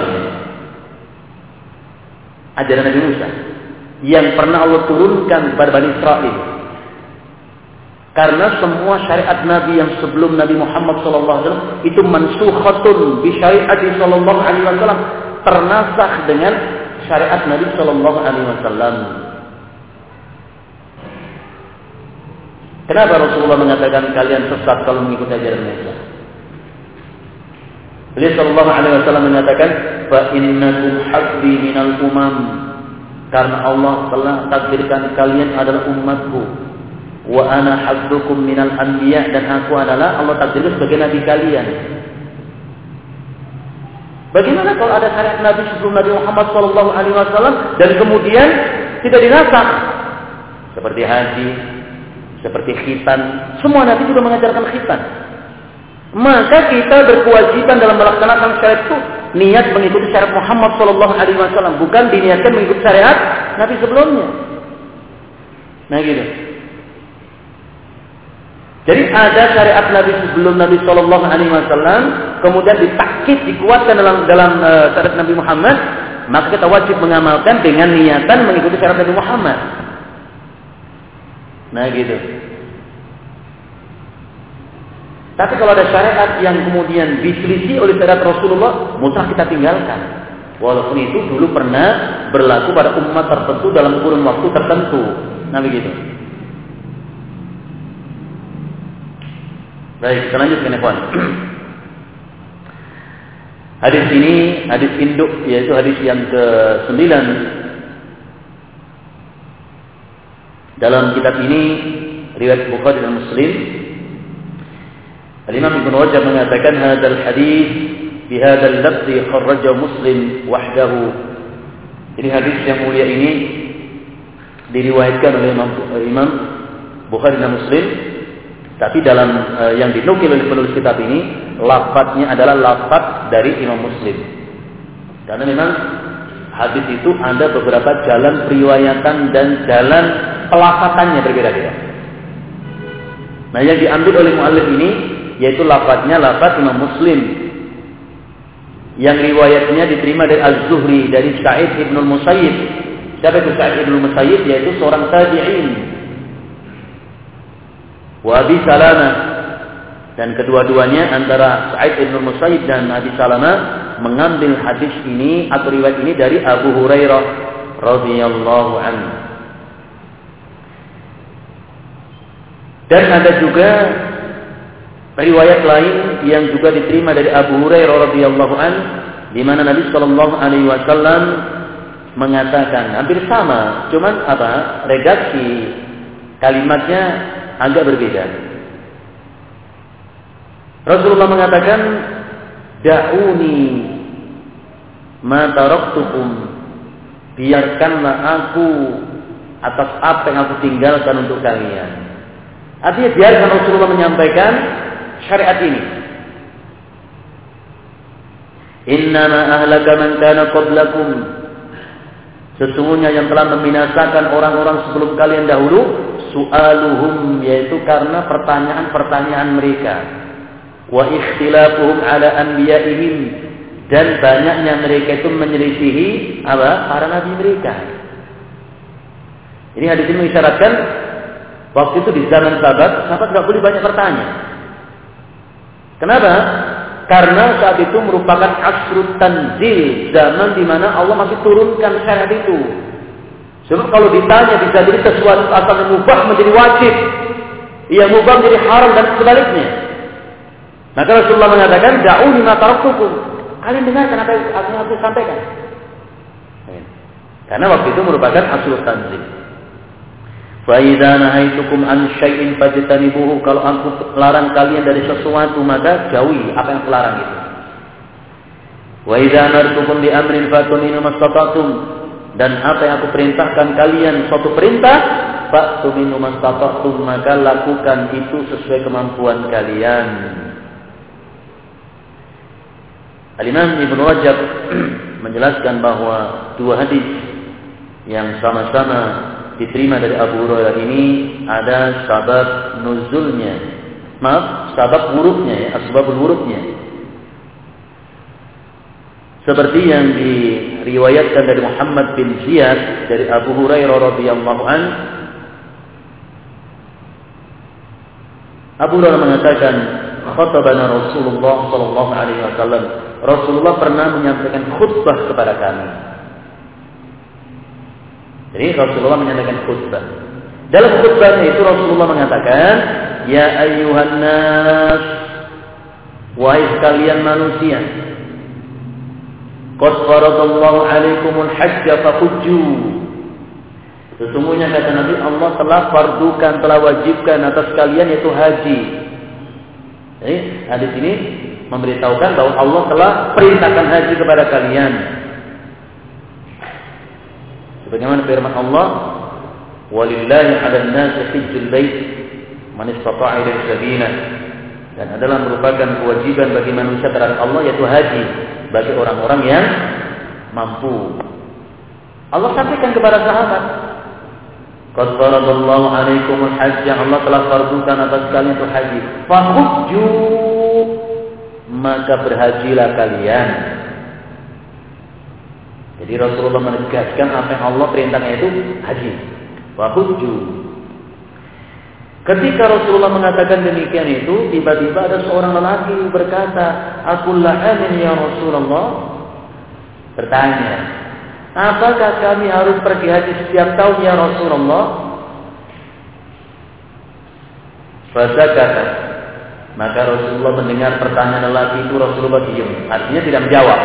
Ajaran Nabi Musa yang pernah Allah turunkan kepada Bani Israel. Karena semua syariat Nabi yang sebelum Nabi Muhammad SAW itu mansukhatun bi syariati sallallahu alaihi wasallam, ternasakh dengan syariat Nabi sallallahu alaihi wasallam. Kenapa Rasulullah mengatakan kalian sesat kalau mengikuti ajaran Musa? Beliau sallallahu alaihi wasallam mengatakan, fa innakum habbi minal umam, karena Allah telah takdirkan kalian adalah umatku. Wa ana habdukum minal anbiya, dan aku adalah Allah takdirkan sebagai nabi kalian. Bagaimana kalau ada syariat Nabi sebelum Nabi Muhammad sallallahu alaihi wasallam dan kemudian tidak dinasakh? Seperti haji, seperti khitan, semua nabi juga mengajarkan khitan. Maka kita berkewajiban dalam melaksanakan syariat itu niat mengikuti syariat Muhammad sallallahu alaihi wasallam, bukan diniatkan mengikuti syariat nabi sebelumnya. Nah gitu. Jadi ada syariat Nabi sebelum Nabi Shallallahu Alaihi Wasallam, kemudian ditakkid, dikuatkan dalam syariat Nabi Muhammad, maka kita wajib mengamalkan dengan niatan mengikuti syariat Nabi Muhammad. Nah gitu. Tapi kalau ada syariat yang kemudian diselisih oleh syariat Rasulullah, mutlak kita tinggalkan. Walaupun itu dulu pernah berlaku pada umat tertentu dalam kurun waktu tertentu. Nah begitu. Baik, kita lanjutkan, ikhwan. Hadis ini, hadis induk, yaitu hadis yang ke-9 dalam kitab ini, riwayat Bukhari dan Muslim. Al-Imam Ibnu Rajab mengatakan hadzal hadis bi hadzal lafzi kharrajahu Muslim wahdahu. Jadi hadis yang mulia ini diriwayatkan oleh Imam Bukhari dan Muslim. Tapi dalam yang dinukil oleh penulis kitab ini, lafadznya adalah lafadz dari Imam Muslim. Karena memang hadis itu ada beberapa jalan periwayatan dan jalan pelafatannya berbeda-beda. Nah, yang diambil oleh muallif ini yaitu lafadznya lafadz Imam Muslim. Yang riwayatnya diterima dari Az-Zuhri, dari Sa'id ibn al-Musayyib. Siapa itu Sa'id ibn al-Musayyib? Yaitu seorang tabi'in. Wa Abi Salamah, Dan kedua-duanya antara Sa'id bin Musayyib dan Abi Salamah mengambil hadis ini atau riwayat ini dari Abu Hurairah radhiyallahu anhu. Dan ada juga riwayat lain yang juga diterima dari Abu Hurairah radhiyallahu anhu di mana Nabi sallallahu alaihi wasallam mengatakan hampir sama, cuman redaksi kalimatnya agak berbeda. Rasulullah mengatakan, "Da'uni ma taraktukum." Biarkanlah aku atas apa yang aku tinggalkan untuk kalian. Artinya biarkan Rasulullah menyampaikan syariat ini. Innama ahlaka man kana qablakum. Sesungguhnya yang telah membinasakan orang-orang sebelum kalian dahulu, su'aluhum, yaitu karena pertanyaan-pertanyaan mereka. Wa ikhtilafuhum ala anbiya'ihim, dan banyaknya mereka itu menyelisihi para nabi mereka. Ini hadis ini mengisyaratkan waktu itu di zaman sahabat enggak boleh banyak bertanya. Kenapa? Karena saat itu merupakan asrut tanzil, zaman di mana Allah masih turunkan syariat itu. Sebab kalau ditanya bisa jadi sesuatu asal yang mubah menjadi wajib, yang mubah menjadi haram dan sebaliknya. Maka Rasulullah mengatakan, "Da'uni ma taraktukum." Kalian dengarkan apa yang aku sampaikan. Karena waktu itu merupakan asrut tanzil. Fa idza nahaitukum an syai'in fajtanibuhu, kalau aku larang kalian dari sesuatu maka jauhi apa yang terlarang itu. Wa idza amartukum bi amrin fatunu mastata'tum, dan apa yang aku perintahkan kalian suatu perintah, fa'tu minhu mastata'tum, maka lakukan itu sesuai kemampuan kalian. Al-Imam Ibnu Rajab menjelaskan bahwa dua hadis yang sama-sama diterima dari Abu Hurairah ini ada sabab nuzulnya. Sabab wurudnya, asbabul wurudnya. Seperti yang diriwayatkan dari Muhammad bin Ziyad dari Abu Hurairah radhiyallahu anhu. Abu Hurairah mengatakan, "Khatabana Rasulullah sallallahu alaihi wasallam." Rasulullah pernah menyampaikan khutbah kepada kami. Jadi Rasulullah menyampaikan khutbah. Dalam khutbahnya itu Rasulullah mengatakan, "Ya ayyuhan nas, wahai sekalian manusia, qad faradallahu alaikumul hajja fahujju." Sesungguhnya kata Nabi, Allah telah fardukan, telah wajibkan atas kalian yaitu haji. Jadi hadis ini memberitahukan bahwa Allah telah perintahkan haji kepada kalian. Sebagaimana firman Allah, "Walillahi 'alan nasi hajjul bait man istata'a ilaihi sabila." Dan adalah merupakan kewajiban bagi manusia terhadap Allah yaitu haji bagi orang-orang yang mampu. Allah sampaikan kepada sahabat, "Qad faradallahu 'alaikumul hajj." Allah telah fardukan atas kalian itu haji. Fahujju, maka berhajilah kalian. Jadi Rasulullah menegaskan apa yang Allah perintahkan itu haji. Wahujju. Ketika Rasulullah mengatakan demikian itu, tiba-tiba ada seorang lelaki berkata, "Aqul la'amin ya Rasulullah." Bertanya, "Apakah kami harus pergi haji setiap tahun ya Rasulullah?" Fasakata. Maka Rasulullah mendengar pertanyaan lelaki itu, Rasulullah diam, artinya tidak menjawab.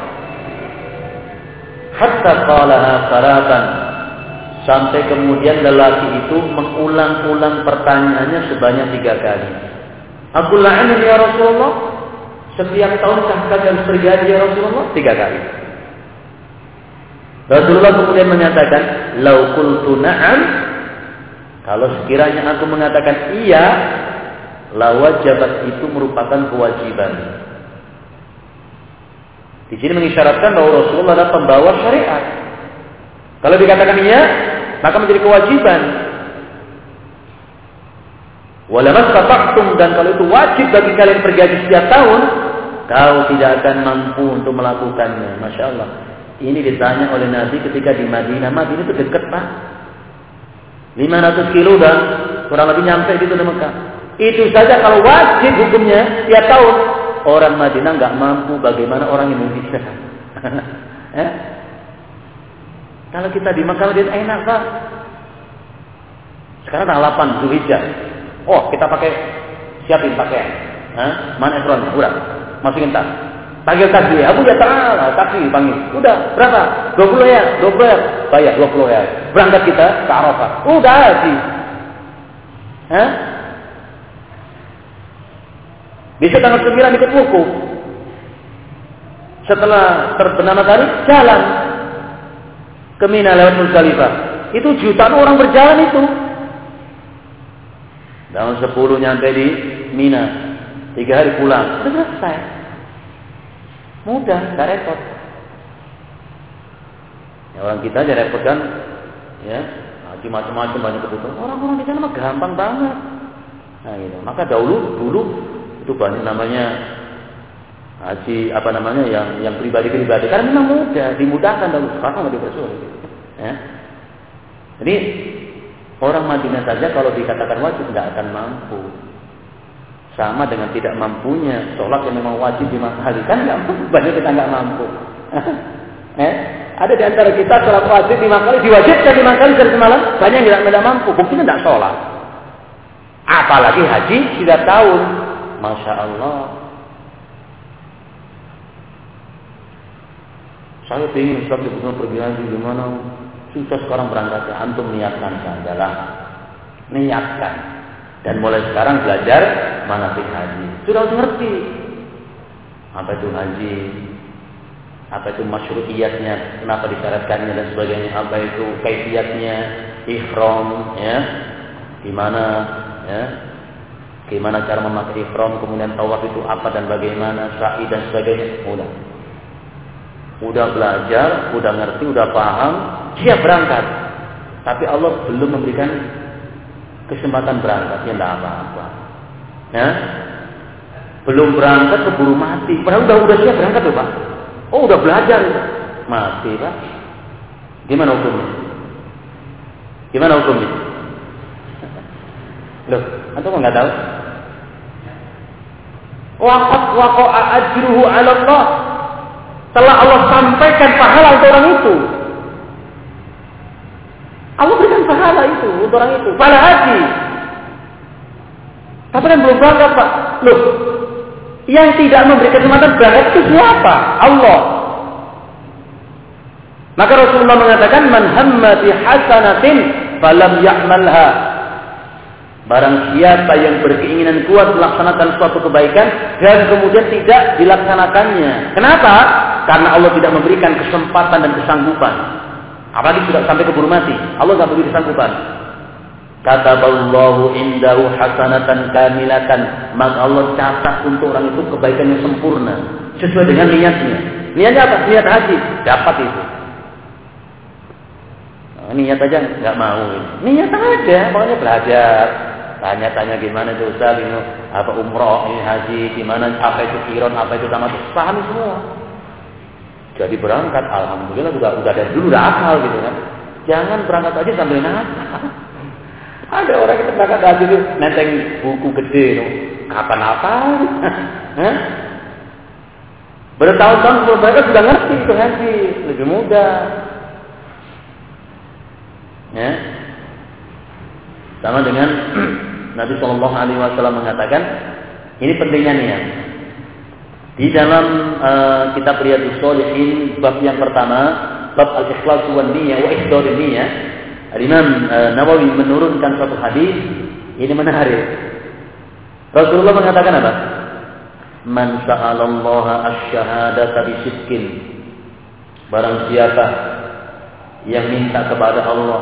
Hatta qalaha qaratan, sampai kemudian lelaki itu mengulang-ulang pertanyaannya sebanyak 3 kali. "Aqul la'amin ya Rasulullah." Setiap tahun kami harus pergi haji ya Rasulullah? 3 kali. Rasulullah kemudian menyatakan, "Lau qultu na'am." Kalau sekiranya aku mengatakan iya, la wajabat, itu merupakan kewajiban. Di sini mengisyaratkan bahwa Rasulullah adalah pembawa syariat. Kalau dikatakan iya, maka menjadi kewajiban. Walamas tata'tum, dan kalau itu wajib bagi kalian pergi haji setiap tahun, kau tidak akan mampu untuk melakukannya. Masya Allah. Ini ditanya oleh Nabi ketika di Madinah. Madinah itu dekat, Pak. 500 kilo dah, kurang lebih nyampe gitu di Mekah. Itu saja kalau wajib hukumnya tiap tahun. Orang Madinah nggak mampu, bagaimana orang Indonesia? Kalau kita di Makkah Madinah enak Pak. Sekarang tanggal 8 Zulhijjah. Oh kita siapin pakaian. Mana ekron? Udah masukin tas. Panggil taksi, Abu ya ta'ala, taksi panggil. Udah, berapa? 20 ya, 20 ya. Bayar 20 ya. Berangkat kita ke Arafah. Udah haji. Bisa tanggal 9 ikut wukuf. Setelah terbenam matahari, jalan ke Mina lewat Muzdalifah. Itu jutaan orang berjalan itu. Tanggal 10 nyampe di Mina. 3 hari pulang. Sudah selesai. Mudah, nggak repot. Ya, orang kita aja repot kan, ya, haji macam-macam banyak kebutuhan. Orang-orang di sana mah gampang banget. Nah, gitu. Maka dulu itu banyak namanya haji yang pribadi-pribadi. Karena memang mudah, dimudahkan dulu. Sekarang nggak dipersulit. Ya. Jadi orang Madinah saja kalau dikatakan wajib nggak akan mampu. Sama dengan tidak mampunya sholat yang memang wajib 5 kali. Kan nggak mampu, banyak kita nggak mampu. Ada di antara kita sholat wajib 5 kali, diwajibkan 5 kali dari semalam, banyak yang tidak mampu. Buktinya tidak sholat. Apalagi haji setiap tahun. Masya Allah. Saya ingin Ustaz pergi haji gimana? Susah sekarang berangkatnya. Antum niatkan saja lah. Niatkan. Dan mulai sekarang belajar manasik haji. Sudah harus ngerti apa itu haji, apa itu masyru'iyatnya, kenapa disyaratkannya dan sebagainya, apa itu kaifiyatnya, ihram, ya, gimana cara memakai ihram, kemudian tawaf itu apa dan bagaimana, sa'i dan sebagainya. Udah belajar, udah ngerti, udah paham, siap berangkat. Tapi Allah belum memberikan kesempatan berangkatnya, tidak apa-apa. Ya, belum berangkat keburu mati. Padahal udah siap berangkat loh Pak. Oh udah belajar, mati Pak. Gimana hukumnya? Loh, antum nggak tahu? Waqad waqa'a ajruhu 'ala Allah. Telah Allah sampaikan pahala untuk orang itu. Allah berikan pahala itu untuk orang itu. Pahala haji. Tapi kan belum berangkat Pak. Loh, yang tidak memberi kesempatan berangkat itu siapa? Allah. Maka Rasulullah mengatakan, Man hamma bi hasanatin falam ya'malha. Barang siapa yang berkeinginan kuat melaksanakan suatu kebaikan dan kemudian tidak dilaksanakannya. Kenapa? Karena Allah tidak memberikan kesempatan dan kesanggupan. Apalagi sudah sampai keburu mati. Allah tidak beri kesanggupan. Kataballahu indahu hasanatan kamilatan. Maka Allah catat untuk orang itu kebaikan yang sempurna. Sesuai dengan niatnya. Niatnya apa? Niat haji. Dapat itu. Nah, niat aja nggak mau. Niat aja. Pokoknya belajar. Tanya-tanya gimana itu Ustaz. Apa umroh, ini haji. Gimana, apa itu qiron, apa itu tamat. Pahami semua. Jadi berangkat, alhamdulillah udah dari dulu udah akal gitu kan. Jangan berangkat aja sambil nakal. Ada orang yang berangkat haji itu nenteng buku gede tuh. Kapan apa? Bertahun-tahun sebelum mereka sudah ngerti itu haji, lebih mudah. Ya. Sama dengan Nabi SAW mengatakan, ini pentingnya niat. Di dalam kitab Riyadhus Shalihin bab yang pertama, bab al-ikhlas wan niyyah wa ihdarun niyyah, Imam Nawawi menurunkan satu hadis ini menarik. Rasulullah mengatakan apa? Man sa'alallaha asy-syahadata bisidqin. Barang siapa yang minta kepada Allah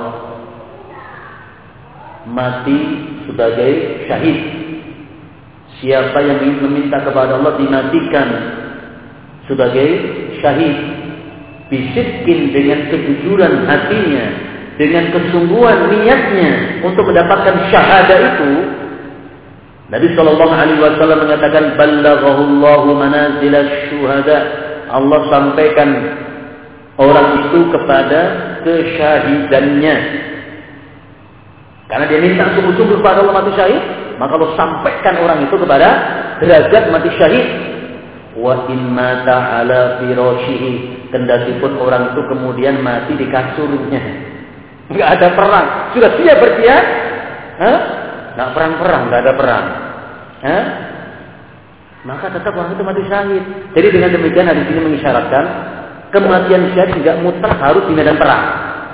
mati sebagai syahid. Siapa yang meminta kepada Allah dimatikan sebagai syahid, bisidqin, dengan kejujuran hatinya, dengan kesungguhan niatnya untuk mendapatkan syahadah itu, Nabi SAW mengatakan, Ballaghahullahu manazilash syuhada. Allah sampaikan orang itu kepada kesyahidannya. Karena dia minta sungguh-sungguh kepada Allah mati syahid, maka Allah sampaikan orang itu kepada derajat mati syahid. Wa in mata ala firashihi, kendati pun orang itu kemudian mati di kasurnya. Enggak ada perang, sudah siap berjihad, enggak perang-perang, enggak ada perang. Maka tetap orang itu mati syahid. Jadi dengan demikian hadis ini mengisyaratkan kematian syahid tidak mutlak harus di medan perang.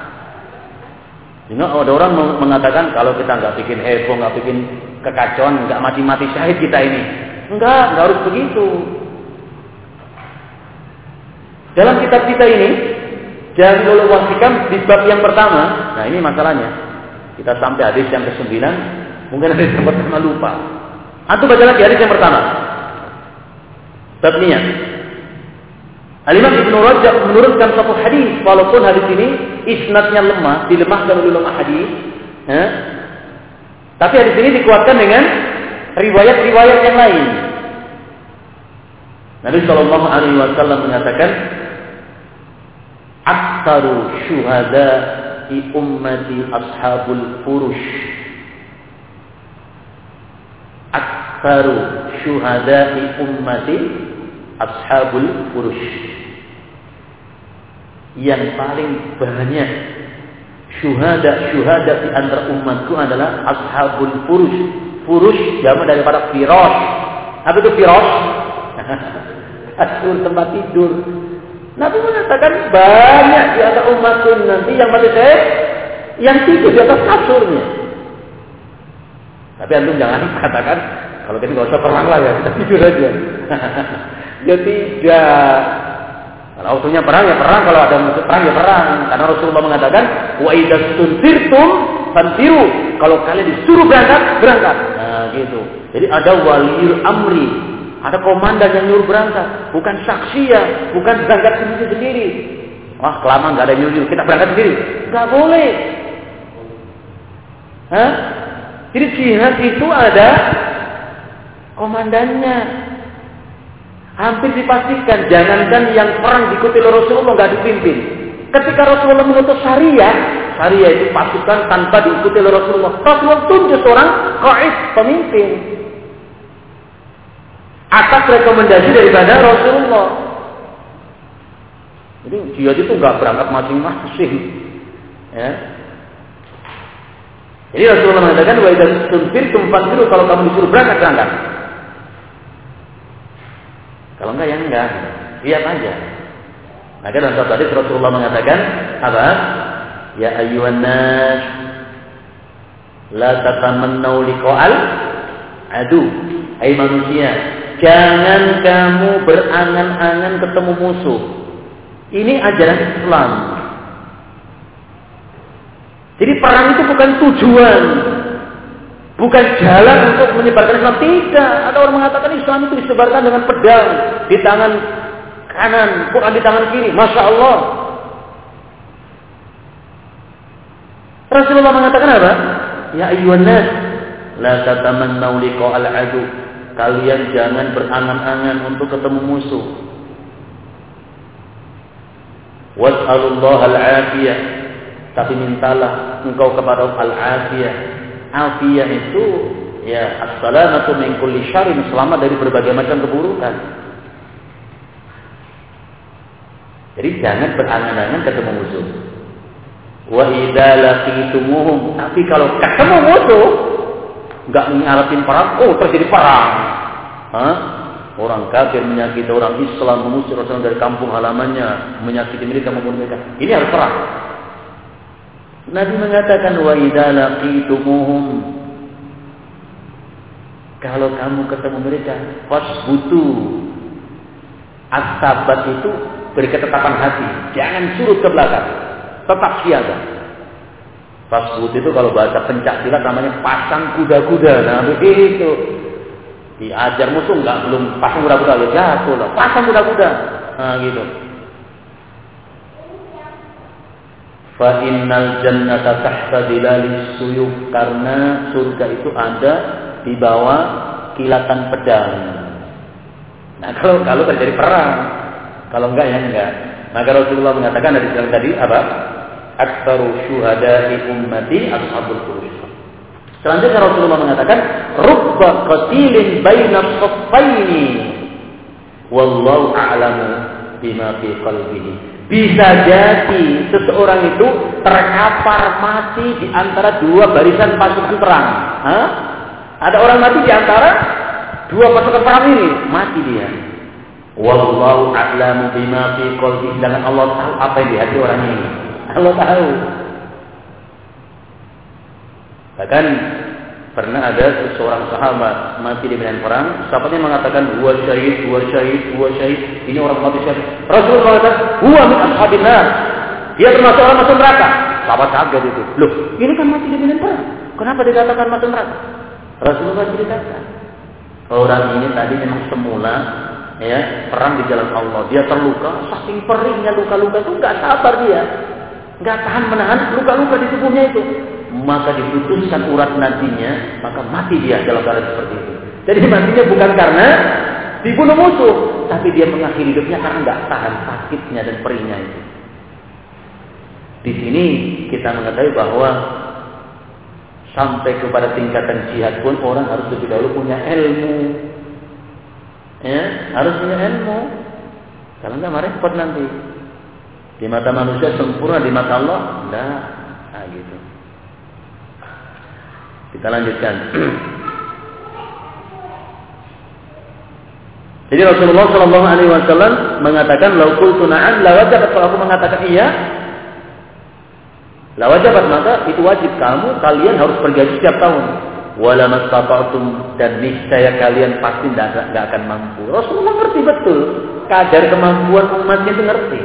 Jadi ada orang mengatakan kalau kita nggak bikin heboh, nggak bikin kekacauan, nggak mati-mati syahid kita ini. Enggak harus begitu. Dalam kitab kita ini, Jami'ul Hikam di bab yang pertama, nah ini masalahnya. Kita sampai hadis yang ke-9, mungkin hadis yang pertama lupa. Antum baca lagi hadis yang pertama. Bab niat. Al-Imam Ibnu Rajab menurunkan satu hadis, walaupun hadis ini isnadnya lemah, dilemahkan oleh ulama hadis, tapi hadis ini dikuatkan dengan riwayat-riwayat yang lain. Nabi Shallallahu Alaihi Wasallam mengatakan, "Aktsaru syuhada'i ummati ashabul furush." Aktsaru syuhada'i ummati ashabul furush. Yang paling banyak syuhada di antara umatku adalah ashabul furush. Furush jamak daripada firash. Apa itu firash? Kasur tempat tidur. Nabi mengatakan banyak di antara umatku nanti yang mati syahid yang tidur di atas kasurnya. Tapi antum jangan katakan kalau kita nggak usah perang lah ya, kita tidur aja. Ya tidak. Kalau waktunya perang ya perang, kalau ada musuh perang ya perang. Karena Rasulullah mengatakan, wa idza tunfirtum fanfiru. Kalau kalian disuruh berangkat. Nah, gitu. Jadi ada waliul amri, ada komandan yang nyuruh berangkat, bukan saksiyah, bukan berangkat sendiri. Wah, kelamaan enggak ada nyuruh, kita berangkat sendiri. Enggak boleh. Jadi jihad itu ada komandannya. Hampir dipastikan, jangankan yang perang diikuti oleh Rasulullah nggak dipimpin. Ketika Rasulullah mengutus Syariah itu pasukan tanpa diikuti oleh Rasulullah. Rasulullah tunjuk seorang qaid, pemimpin, atas rekomendasi daripada Rasulullah. Jadi jihad itu nggak berangkat masing-masing. Ya. Jadi Rasulullah mengatakan, wa idza tunfirtum fanfiru, kalau kamu disuruh berangkat. Kalau enggak ya enggak, lihat aja. Maka dalam satu hadis Rasulullah mengatakan apa? Ya ayyuhan nas, la tatamannau liqa'al adu. Hai manusia, jangan kamu berangan-angan ketemu musuh. Ini ajaran Islam. Jadi perang itu bukan tujuan, bukan jalan untuk menyebarkan Islam. Tidak. Ada orang mengatakan Islam itu disebarkan dengan pedang di tangan kanan, Quran di tangan kiri. Masya Allah. Rasulullah mengatakan apa? Ya ayyuhan nas, la tatamannau liqa'al adu. Kalian jangan berangan-angan untuk ketemu musuh. Was'alullaha al-afiyah. Tapi mintalah engkau kepada al-afiyah. Afiyah itu ya as-salamatu min kulli syarrin, selamat dari berbagai macam keburukan. Jadi jangan berangan-angan ketemu musuh. Wa idza laqitumuhum, tapi kalau ketemu musuh enggak ngarepin perang, terjadi perang. Orang kafir menyakiti orang Islam, mengusir orang dari kampung halamannya, menyakiti mereka, membunuh mereka. Ini harus perang. Nabi mengatakan wa idza laqitumuhum, kalau kamu ketemu mereka fasbutu. As-sabat itu berketetapan hati, jangan surut ke belakang, tetap siaga. Fasbut itu kalau bahasa pencak silat namanya pasang kuda-kuda. Nah begitu, diajar musuh belum pasang kuda-kuda, jatuh lah, pasang kuda-kuda. Nah gitu. Fa innal jannata tahta dilalis suyuf, karena surga itu ada di bawah kilatan pedang. Nah kalau terjadi perang, kalau enggak ya enggak. Maka Rasulullah mengatakan dari dalam tadi apa? Aktsaru syuhada'i ummati ashabul furush. Selanjutnya Rasulullah mengatakan, rubba qatilin baina saffaini wallahu a'lamu bima fi qalbihi. Bisa jadi seseorang itu terkapar mati di antara dua barisan pasukan perang. Ada orang mati di antara dua pasukan perang ini, mati dia. Wallahu a'lamu bima fi qalbihi. Dan Allah tahu apa yang di hati orang ini. Allah tahu. Bahkan pernah ada seorang sahabat mati di medan perang, sahabatnya mengatakan huwa syahid, huwa syahid, huwa syahid. Ini orang mati syahid. Rasulullah mengatakan huwa min ashabin nar. Dia termasuk orang masuk neraka. Sahabat kaget itu. Loh, ini kan mati di medan perang. Kenapa dikatakan masuk neraka? Rasulullah ceritakan. Orang ini tadi memang semula perang di jalan Allah. Dia terluka, saking perihnya luka-luka itu enggak sabar dia. Enggak tahan menahan luka-luka di tubuhnya itu. Maka diputuskan urat nadinya, maka mati dia dalam keadaan seperti itu. Jadi matinya bukan karena dibunuh musuh, tapi dia mengakhiri hidupnya karena nggak tahan sakitnya dan perihnya itu. Di sini kita mengetahui bahwa sampai kepada tingkatan jihad pun orang harus lebih dahulu punya ilmu, harus punya ilmu. Kalau nggak repot nanti. Di mata manusia sempurna, di mata Allah enggak. Nah, gitu. Kita lanjutkan. Jadi Rasulullah Shallallahu Alaihi Wasallam mengatakan, "Lau qultu na'am, la wajabat." Kalau aku mengatakan iya, la wajabat, maka itu wajib kalian harus bergaji setiap tahun. Wala mastata'tum, dan niscaya kalian pasti tidak akan mampu. Rasulullah ngerti betul kadar kemampuan umatnya, itu ngerti.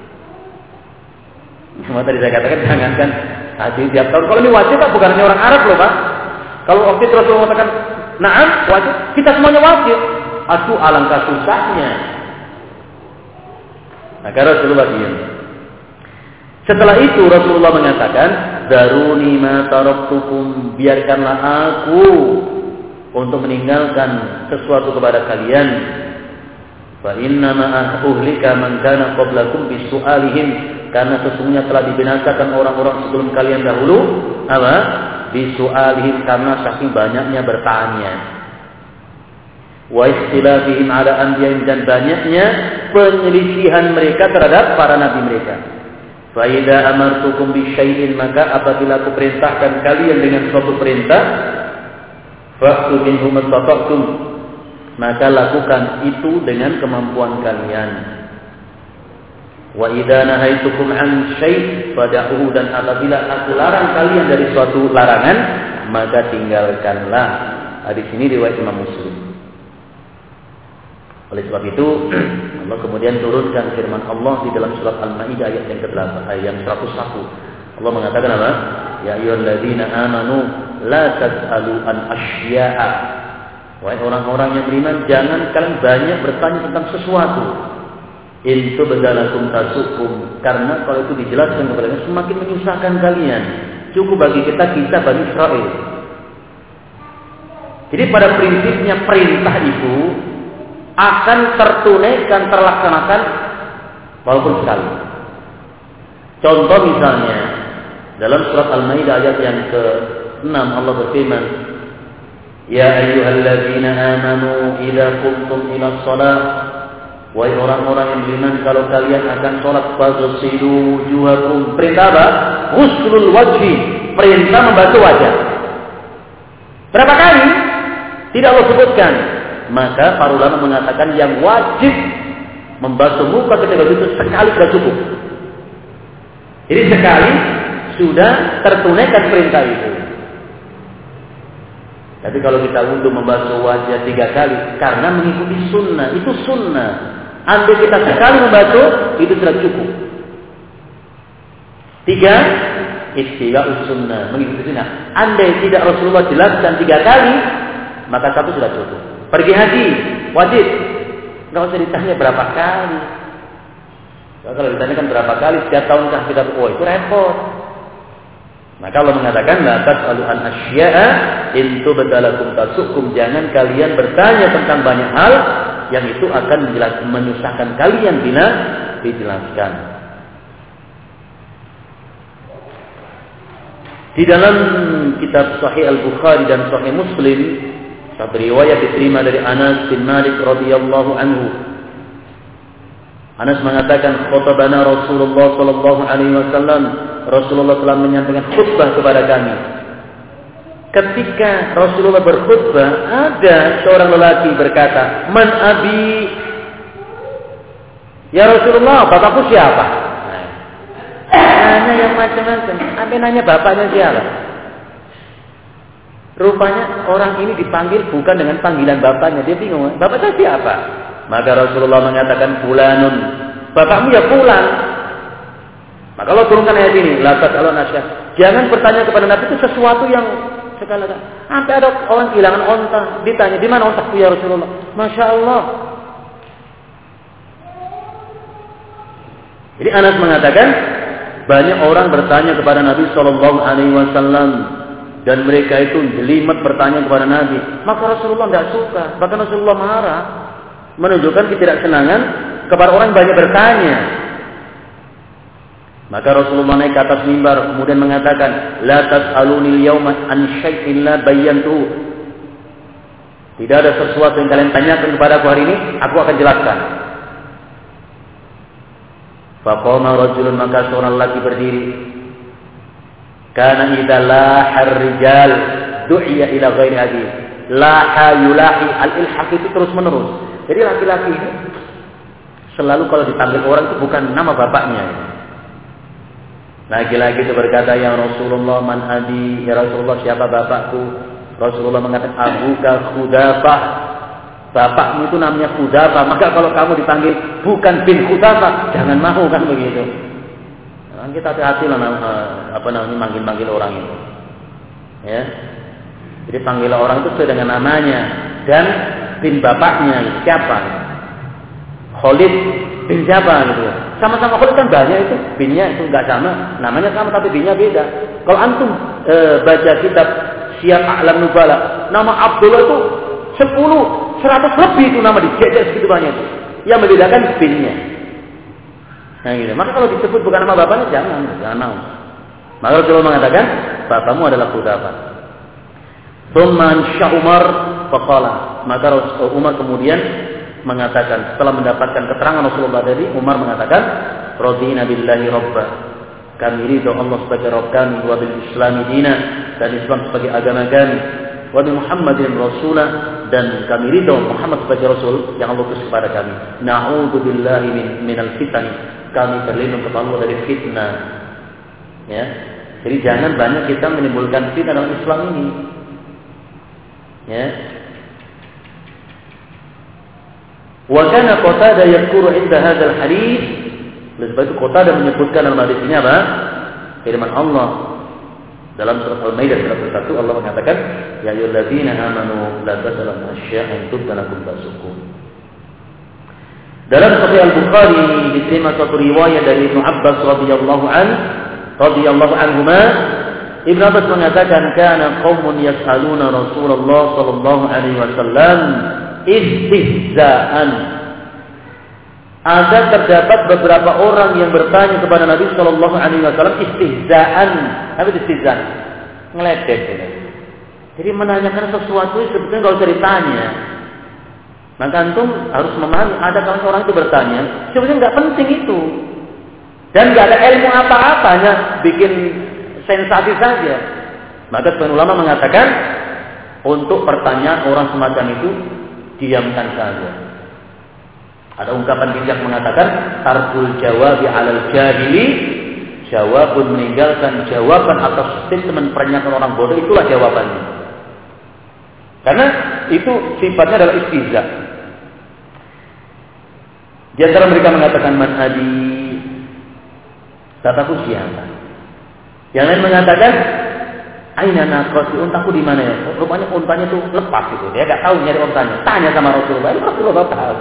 Cuma tadi saya katakan jangankan haji tiap tahun. Kalau ini wajib Pak, bukan hanya orang Arab loh Pak. Kalau waktu itu Rasulullah mengatakan na'am wajib, kita semuanya wajib. Aduh, alangkah susahnya. Maka Rasulullah diam. Setelah itu Rasulullah mengatakan, "Daruni ma taraktukum, biarkanlah aku untuk meninggalkan sesuatu kepada kalian. Fa inna ma uhlika man kana qablakum bisu'alihim." Karena sesungguhnya telah dibinasakan orang-orang sebelum kalian dahulu, apa? Bisu'alihim, karena saking banyaknya bertanya. Wa istilafihim ala anbiya'ihim, dan banyaknya penyelisihan mereka terhadap para nabi mereka. Fa idza amartukum bi syai'in, maka apabila aku perintahkan kalian dengan suatu perintah, fa'tu minhu mastata'tum, maka lakukan itu dengan kemampuan kalian. Wa idza nahaitukum an syai' fad'uhu, dan apabila aku larang kalian dari suatu larangan, maka tinggalkanlah. Hadis ini riwayat Imam Muslim. Oleh sebab itu Allah kemudian turunkan firman Allah di dalam surat Al-Maidah ayat yang ke-8, ayat 101. Allah mengatakan apa? Ya ayyuhalladzina amanu la tas'alu an asya'a. Wahai orang-orang yang beriman, jangan kalian banyak bertanya tentang sesuatu. Intu badalakum tasukum, karena kalau itu dijelaskan kepada kalian semakin menyusahkan kalian. Cukup bagi kita Bani Israel. Jadi pada prinsipnya perintah itu akan tertunaikan, terlaksanakan walaupun sekali. Contoh misalnya dalam surat Al-Maidah ayat yang ke-6 Allah berfirman, Ya ayyuhalladzina amanu idza qumtum ila shalah. Wahai orang-orang yang beriman, kalau kalian akan sholat, faghsilu wujuhakum. Perintah apa? Ghuslul wajhi, perintah membasuh wajah. Berapa kali? Tidak Allah sebutkan. Maka para ulama mengatakan yang wajib membasuh muka ketika itu sekali sudah cukup. Jadi sekali sudah tertunaikan perintah itu. Tapi kalau kita untuk membasuh wajah 3 kali karena mengikuti sunnah, itu sunnah. Andai kita sekali membasuh, itu sudah cukup. 3, ittiba'us sunnah, mengikuti sunnah. Andai tidak Rasulullah jelaskan 3 kali, maka 1 sudah cukup. Pergi haji, wajib. Nggak usah ditanya berapa kali. Kalau ditanyakan berapa kali setiap tahun kita itu repot. Maka Allah mengatakan, la tas'alu an asya'a in tubdalakum tasukum. Jangan kalian bertanya tentang banyak hal yang itu akan menyusahkan kalian bila dijelaskan. Di dalam kitab Sahih Al-Bukhari dan Sahih Muslim, Tapi riwayat diterima dari Anas bin Malik radhiyallahu anhu. Anas mengatakan, "Khutabana Rasulullah sallallahu alaihi wasallam." Rasulullah telah menyampaikan khutbah kepada kami. Ketika Rasulullah berkhutbah, ada seorang lelaki berkata, "Man abi?" Ya Rasulullah, bapakku siapa? Nanya yang macam-macam. Sampai nanya bapaknya siapa? Rupanya orang ini dipanggil bukan dengan panggilan bapaknya. Dia bingung, bapaknya siapa? Maka Rasulullah mengatakan, "Fulanun." Bapakmu ya fulan. Maka Allah turunkan ayat ini, "La tas'alun asya." Jangan bertanya kepada Nabi itu sesuatu yang sekali-kali. Sampai ada orang kehilangan onta, ditanya, "Di mana ontaku ya Rasulullah?" Masya Allah. Jadi Anas mengatakan, banyak orang bertanya kepada Nabi Shallallahu Alaihi Wasallam dan mereka itu jelimet bertanya kepada Nabi. Maka Rasulullah tidak suka, bahkan Rasulullah marah, menunjukkan ketidaksenangan kepada orang yang banyak bertanya. Maka Rasulullah naik ke atas mimbar kemudian mengatakan, "La tas'aluni al-yawma an syai'in la bayyantuhu." Tidak ada sesuatu yang kalian tanyakan kepada aku hari ini, aku akan jelaskan. Faqama rajulun, maka seorang lelaki berdiri. Kana idza lahar rijal du'iya ila ghairi hadis. Laha yulahi, al-ilhaq itu terus menerus. Jadi laki-laki ini selalu kalau dipanggil orang itu bukan nama bapaknya. Laki-laki itu berkata, "Ya Rasulullah, man abi?" Ya Rasulullah, siapa bapakku? Rasulullah mengatakan, "Abuka Khudafah." Bapakmu itu namanya Khudafah. Maka kalau kamu dipanggil bukan bin Khudafah, jangan mau kan begitu. Nah, kita hati-hati lah manggil orang itu. Ya. Jadi panggil orang itu sesuai dengan namanya dan bin bapaknya siapa? Khalid bin siapa gitu. Sama-sama Khalid kan banyak itu, binnya itu enggak sama, namanya sama tapi binnya beda. Kalau antum baca kitab Syiar A'lam Nubala, nama Abdullah itu 10, 100 lebih itu nama dijejer segitu banyak itu. Yang membedakan binnya. Nah gitu. Maka kalau disebut bukan nama bapaknya jangan mau. Maka Rasulullah mengatakan, "Bapakmu adalah Khudafah." Tsumma Syah Umar faqala. Maka Umar kemudian mengatakan, setelah mendapatkan keterangan Rasulullah tadi, Umar mengatakan, "Radina billahi rabba." Kami ridho Allah sebagai Rabb kami, wa bil Islami dina, dan Islam sebagai agama kami, wa bi Muhammadin rasulah, dan kami ridho Muhammad sebagai Rasul yang Allah utus kepada kami. Na'udzu billahi minal fitani. Kami berlindung kepada Allah dari fitnah. Ya. Jadi jangan banyak kita menimbulkan fitnah dalam Islam ini. Ya. Wa kana Qatadah yadhkuru 'inda hadzal hadits. Sebab itu Qatadah menyebutkan dalam hadis ini apa? Firman Allah dalam surat Al-Maidah surat 1 Allah mengatakan, "Ya ayyuhalladzina amanu la tas'alu asya'a in tubda lakum tasukum." Dalam Sahih Al-Bukhari diterima satu riwayat dari Ibnu Abbas radhiyallahu anhuma. Ibnu Abbas mengatakan, "Kana qaumun yas'aluna Rasulullah sallallahu alaihi wasallam istihza'an." Ada terdapat beberapa orang yang bertanya kepada Nabi sallallahu alaihi wasallam istihza'an. Apa istihza'? Ngeledek ini. Jadi menanyakan sesuatu sebetulnya enggak usah ditanya. Maka antum harus memahami ada kalau orang itu bertanya, sebenarnya enggak penting itu. Dan enggak ada ilmu apa-apa, hanya bikin sensasi saja. Maka sebagian ulama mengatakan untuk pertanyaan orang semacam itu diamkan saja. Ada ungkapan bijak mengatakan tarkul jawabi 'alal jahili jawabun, meninggalkan jawaban atas statement pernyataan orang bodoh itulah jawabannya. Karena itu sifatnya adalah istihza. Di antara mereka mengatakan man adi, kataku siapa? Yang lain mengatakan aina naqati, untaku di mana ya? Rupanya untanya itu lepas gitu. Dia enggak tahu nyari untanya. Tanya sama Rasulullah. Rasulullah tahu.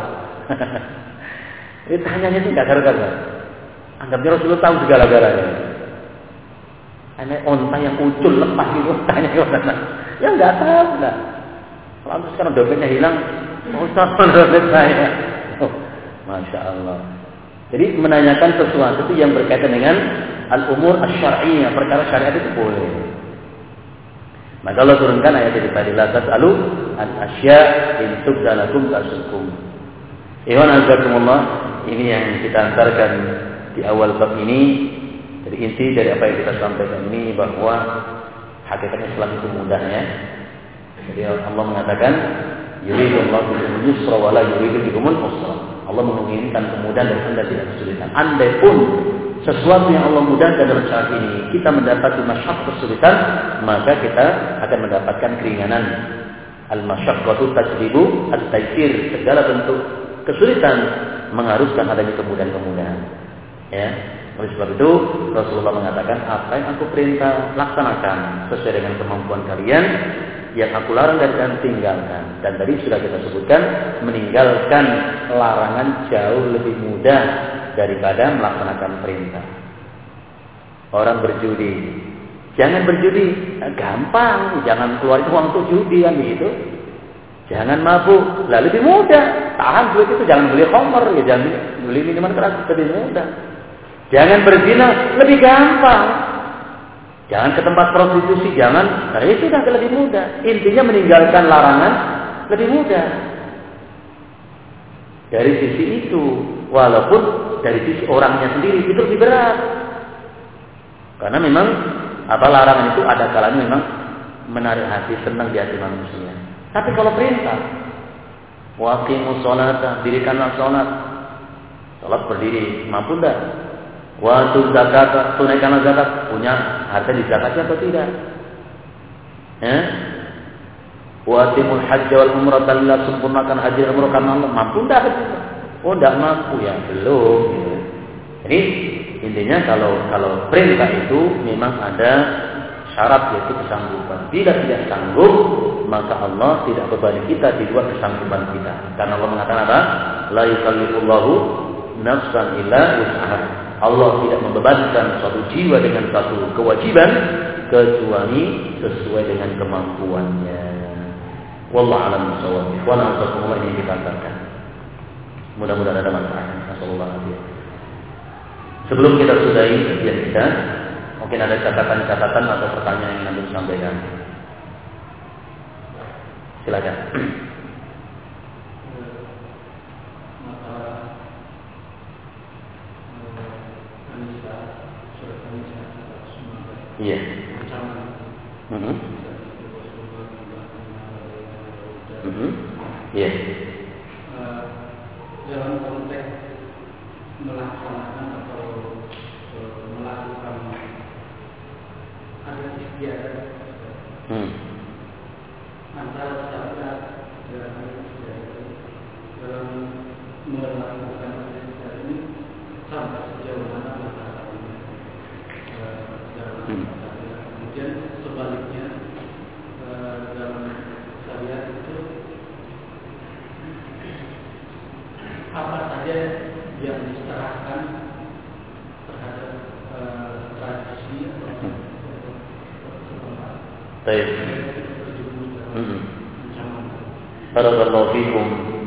Ini tanyanya itu enggak gara-gara. Anggapnya Rasulullah tahu segala-galanya. Ini onta yang ucul lepas itu tanya ke mana? Ya enggak tahu enggak. Kalau antum sekarang dompetnya hilang, Ustaz dompet saya. Oh, Masya Allah. Jadi menanyakan sesuatu itu yang berkaitan dengan al-umur asy-syar'iyyah, perkara syariat itu boleh. Maka Allah turunkan ayat ini tadi, la tas'alu an asya in tubda lakum tasukum. Iwan azakumullah, ini yang kita antarkan di awal bab ini. Jadi inti dari apa yang kita sampaikan ini bahwa hakikat Islam itu mudah ya. Jadi Allah mengatakan yuridullahu bikumul yusra wa la yuridu bikumul usra. Allah menginginkan kemudahan dan Anda tidak kesulitan. Andai pun sesuatu yang Allah mudahkan dalam saat ini kita mendapati masyaqqah kesulitan, maka kita akan mendapatkan keringanan. Al-masyaqqatu tajlibu at-taysir. Segala bentuk kesulitan mengharuskan adanya kemudahan-kemudahan. Ya. Oleh sebab itu Rasulullah mengatakan, apa yang aku perintah laksanakan sesuai dengan kemampuan kalian, yang aku larang dan kalian tinggalkan. Dan tadi sudah kita sebutkan, meninggalkan larangan jauh lebih mudah daripada melaksanakan perintah. Orang berjudi, jangan berjudi, gampang, jangan keluar uang untuk judi kan begitu. Jangan mabuk, lah lebih mudah. Tahan duit itu, jangan beli khamr, ya jangan beli minuman keras, lebih mudah. Jangan berzina, lebih gampang. Jangan ke tempat prostitusi, jangan. Nah itu sudah lebih mudah. Intinya meninggalkan larangan lebih mudah. Dari sisi itu, walaupun dari sisi orangnya sendiri itu lebih berat. Karena memang larangan itu ada kalanya memang menarik hati, senang di hati manusia. Tapi kalau perintah, waqimus sholata, dirikanlah sholat. Sholat berdiri, mampu enggak? Waktu zakat, tunaikanlah zakat. Punya harta di zakatnya atau tidak? Watimul hajj wal umrah lillah, sempurnakan haji dan umrah karena Allah. Mampu enggak? Oh, enggak mampu ya, belum. Gitu. Jadi intinya kalau perintah itu memang ada syarat, yaitu kesanggupan. Bila tidak sanggup, maka Allah tidak bebani kita di luar kesanggupan kita. Karena Allah mengatakan apa? La yukallifullahu nafsan illa wus'aha. Allah tidak membebankan suatu jiwa dengan satu kewajiban kecuali sesuai dengan kemampuannya. Wallahu a'lam bishawab. Wa na'udzubillah ini kita antarkan. Mudah-mudahan ada manfaatnya. Sallallahu. Sebelum kita sudahi kajian kita, mungkin ada catatan-catatan atau pertanyaan yang Anda sampaikan. Silakan. Iya. Iya. Dalam konteks melaksanakan atau melakukan ada istiadat antara syariat dalam melakukan istiadat ini sampai sejauh mana masalahnya. Kemudian sebaliknya dalam syariat itu apa saja yang diserahkan terhadap tradisi atau baik. Barakallahu fikum.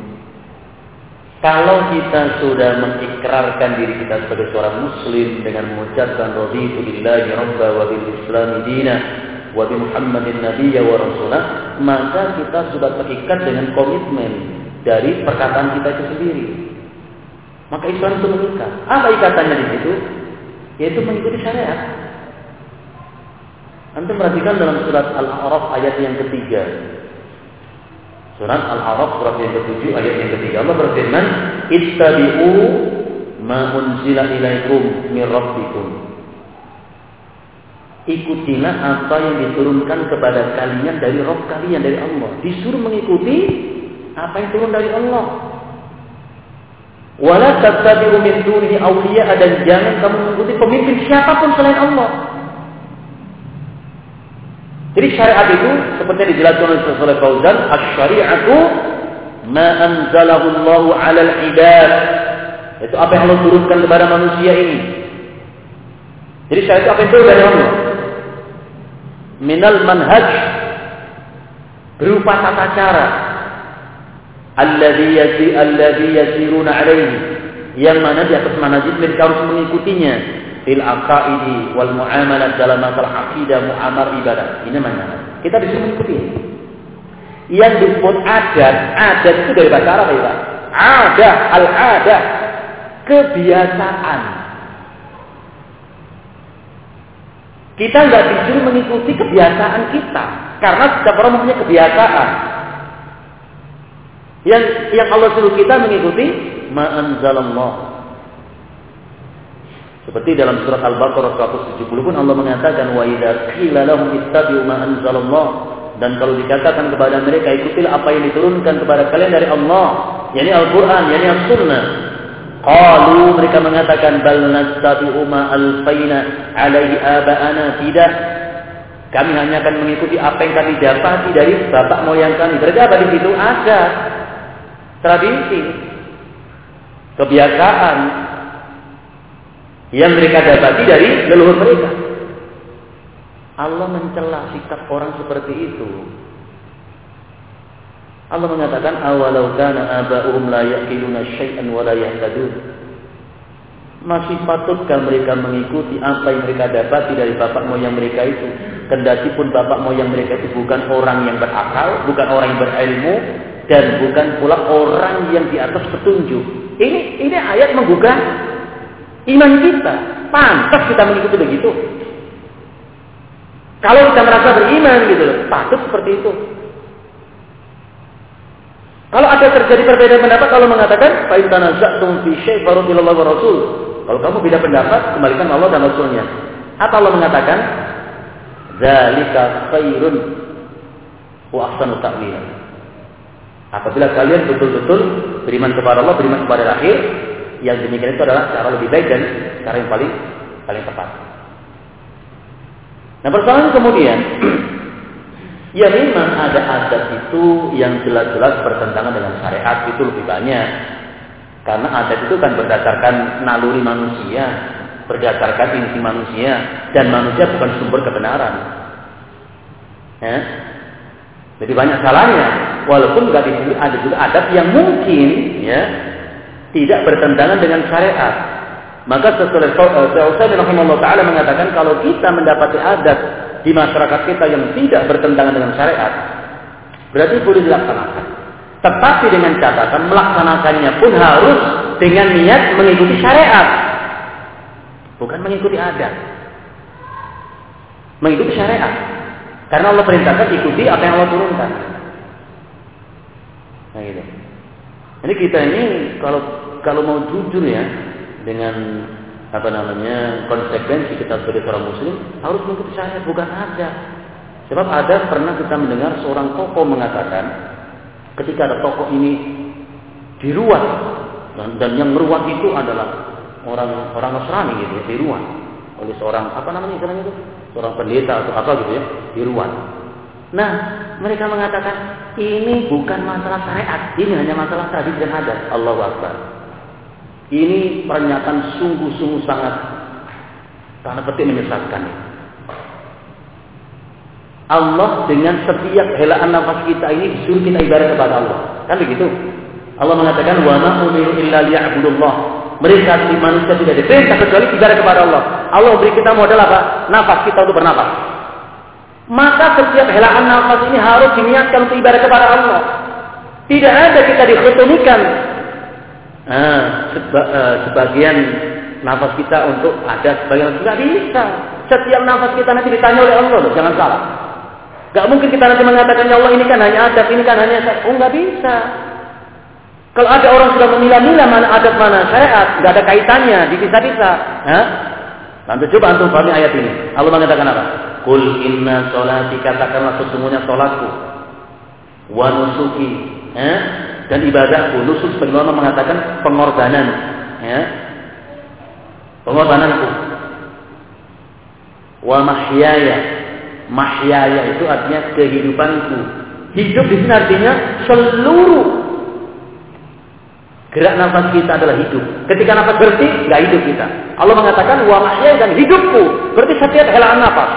Kalau kita sudah mengikrarkan diri kita sebagai seorang muslim dengan mengucapkan raditu billahi rabba wa bil islam dina wa bi Muhammadin nabiyya wa rasulah, maka kita sudah terikat dengan komitmen dari perkataan kita itu sendiri. Maka Islam itu mengikat. Apa ikatannya di situ? Yaitu mengikuti syariat. Antum perhatikan dalam surat Al-A'raf ayat yang ketiga. Surat Al-A'raf surat yang ke-7 ayat yang ketiga. Allah berfirman, "Ittabi'u ma unzila ilaikum min rabbikum." Ikutilah apa yang diturunkan kepada kalian dari Rabb kalian, dari Allah. Disuruh mengikuti apa yang turun dari Allah. Wala tattabi'u min dunihi awliya, dan jangan kamu mengikuti pemimpin siapapun selain Allah. Jadi syariat itu seperti dijelaskan oleh Syekh Fauzan, asy-syari'atu ma anzalahu Allahu 'alal 'ibad. Itu apa yang Allah turunkan kepada manusia ini. Jadi syariat itu apa yang turun dari Allah? Minal manhaj, berupa tata cara. Alladhi yasiruna 'alaihi, yang mana di atas manhaj mereka harus mengikutinya. Fil aqaidi wal muamalah, dalam masalah akidah, muamalah, ibadah. Ini mana? Kita disuruh mengikuti. Yang disebut adat itu dari bahasa Arab ya Pak. Adah, al-adah, kebiasaan. Kita nggak disuruh mengikuti kebiasaan kita, karena setiap orang mempunyai kebiasaan. Yang Allah suruh kita mengikuti ma anzalallah. Seperti dalam surat Al-Baqarah 170 pun Allah mengatakan wa idza qila lahum ittabi'u ma anzalallah, dan kalau dikatakan kepada mereka ikutilah apa yang diturunkan kepada kalian dari Allah, yakni Al-Qur'an, yakni As-Sunnah. Qalu, mereka mengatakan bal nattabi'u ma alfaina alaihi aba'ana, tidak. Kami hanya akan mengikuti apa yang kami dapati dari bapak moyang kami. Berarti apa di situ? Ada tradisi, kebiasaan yang mereka dapati dari leluhur mereka. Allah mencela sikap orang seperti itu. Allah mengatakan awalau kana aba'uhum la yaqiluna syai'an wa la yahtadun. Masih patutkah mereka mengikuti apa yang mereka dapati dari bapak moyang mereka itu, kendati pun bapak moyang mereka itu bukan orang yang berakal, bukan orang yang berilmu, dan bukan pula orang yang di atas petunjuk. Ini ayat menggugah iman kita. Pantas kita mengikuti begitu. Kalau kita merasa beriman gitu loh, patut seperti itu. Kalau ada terjadi perbedaan pendapat, kalau mengatakan fa in tanaza'tum fi syai' farudillahu wa rasul. Kalau kamu beda pendapat, kembalikan Allah dan Rasulnya. Atau Allah mengatakan dzalika khairun wa ahsanu ta'wila. Apabila kalian betul-betul beriman kepada Allah, beriman kepada akhir, yang demikian itu adalah cara lebih baik dan cara yang paling tepat. Nah, persoalan kemudian, ya memang ada adat itu yang jelas-jelas bertentangan dengan syariat, itu lebih banyak. Karena adat itu kan berdasarkan naluri manusia, berdasarkan inti manusia, dan manusia bukan sumber kebenaran. Ya? Jadi banyak salahnya. Walaupun juga di sini ada juga adat yang mungkin ya tidak bertentangan dengan syariat. Maka sesuai Utsaimin rahimahullah taala mengatakan kalau kita mendapati adat di masyarakat kita yang tidak bertentangan dengan syariat, berarti boleh dilaksanakan. Tetapi dengan catatan melaksanakannya pun harus dengan niat mengikuti syariat, bukan mengikuti adat. Mengikuti syariat. Karena Allah perintahkan ikuti apa yang Allah turunkan. Nah gitu. Jadi kita ini kalau mau jujur ya dengan konsekuensi kita sebagai seorang muslim harus mengikuti syariat, bukan adat. Sebab ada pernah kita mendengar seorang tokoh mengatakan ketika ada tokoh ini diruat dan yang meruat itu adalah orang Nasrani gitu ya, diruat oleh seorang istilahnya itu, seorang pendeta atau apa gitu ya, diruat. Nah, mereka mengatakan ini bukan masalah syariat, ini hanya masalah tradisi dan adat. Allahu Akbar. Ini pernyataan sungguh-sungguh sangat tanda petik menyesatkan. Allah dengan setiap helaan nafas kita ini disuruh kita ibadah kepada Allah. Kan begitu? Allah mengatakan wa ma umiru illa liya'budullah. Mereka di manusia tidak diperintah kecuali ibadah kepada Allah. Allah beri kita modal apa? Nafas kita untuk bernafas. Maka setiap helaan nafas ini harus diniatkan untuk ibadah kepada Allah. Tidak ada kita dikhutumikan sebagian nafas kita untuk ada, sebagian tidak bisa. Setiap nafas kita nanti ditanya oleh Allah, loh, jangan salah. Gak mungkin kita nanti mengatakan ya Allah ini kan hanya adat, ini kan hanya syariat. Oh, nggak bisa. Kalau ada orang sudah memilah-milah mana adat mana syariat, nggak ada kaitannya, dipisah-pisah. Nanti coba antum pahami ayat ini. Allah mengatakan apa? Qul inna sholati, katakanlah sesungguhnya sholatku, wa nusuki, dan ibadahku. Nusuk sebagaimana mengatakan pengorbanan, pengorbananku. Wa mahyaya itu artinya kehidupanku. Hidup di sini artinya seluruh gerak nafas kita adalah hidup. Ketika nafas berhenti, nggak hidup kita. Allah mengatakan wa mahyaya, dan hidupku, berarti setiap helaan nafas.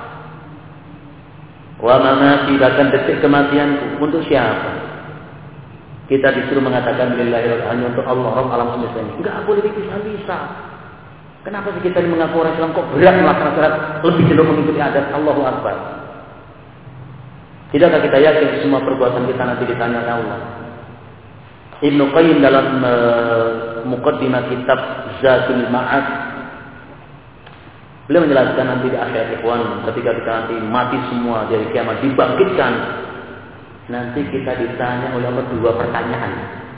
Wa mamati, bahkan detik kematianku. Untuk siapa? Kita disuruh mengatakan lillahi hanya untuk Allah Rabb alam semesta ini. Enggak boleh dipisah-pisah. Kenapa sih kita mengaku orang Islam kok berat melaksanakan syariat, lebih cenderung mengikuti adat? Allahu Akbar. Tidakkah kita yakin semua perbuatan kita nanti ditanya oleh Allah? Ibnu Qayyim dalam muqaddimah kitab Zadul Ma'ad, beliau menjelaskan nanti di akhirat ikhwan, ketika kita nanti mati semua dari kiamat dibangkitkan, nanti kita ditanya oleh Allah 2 pertanyaan.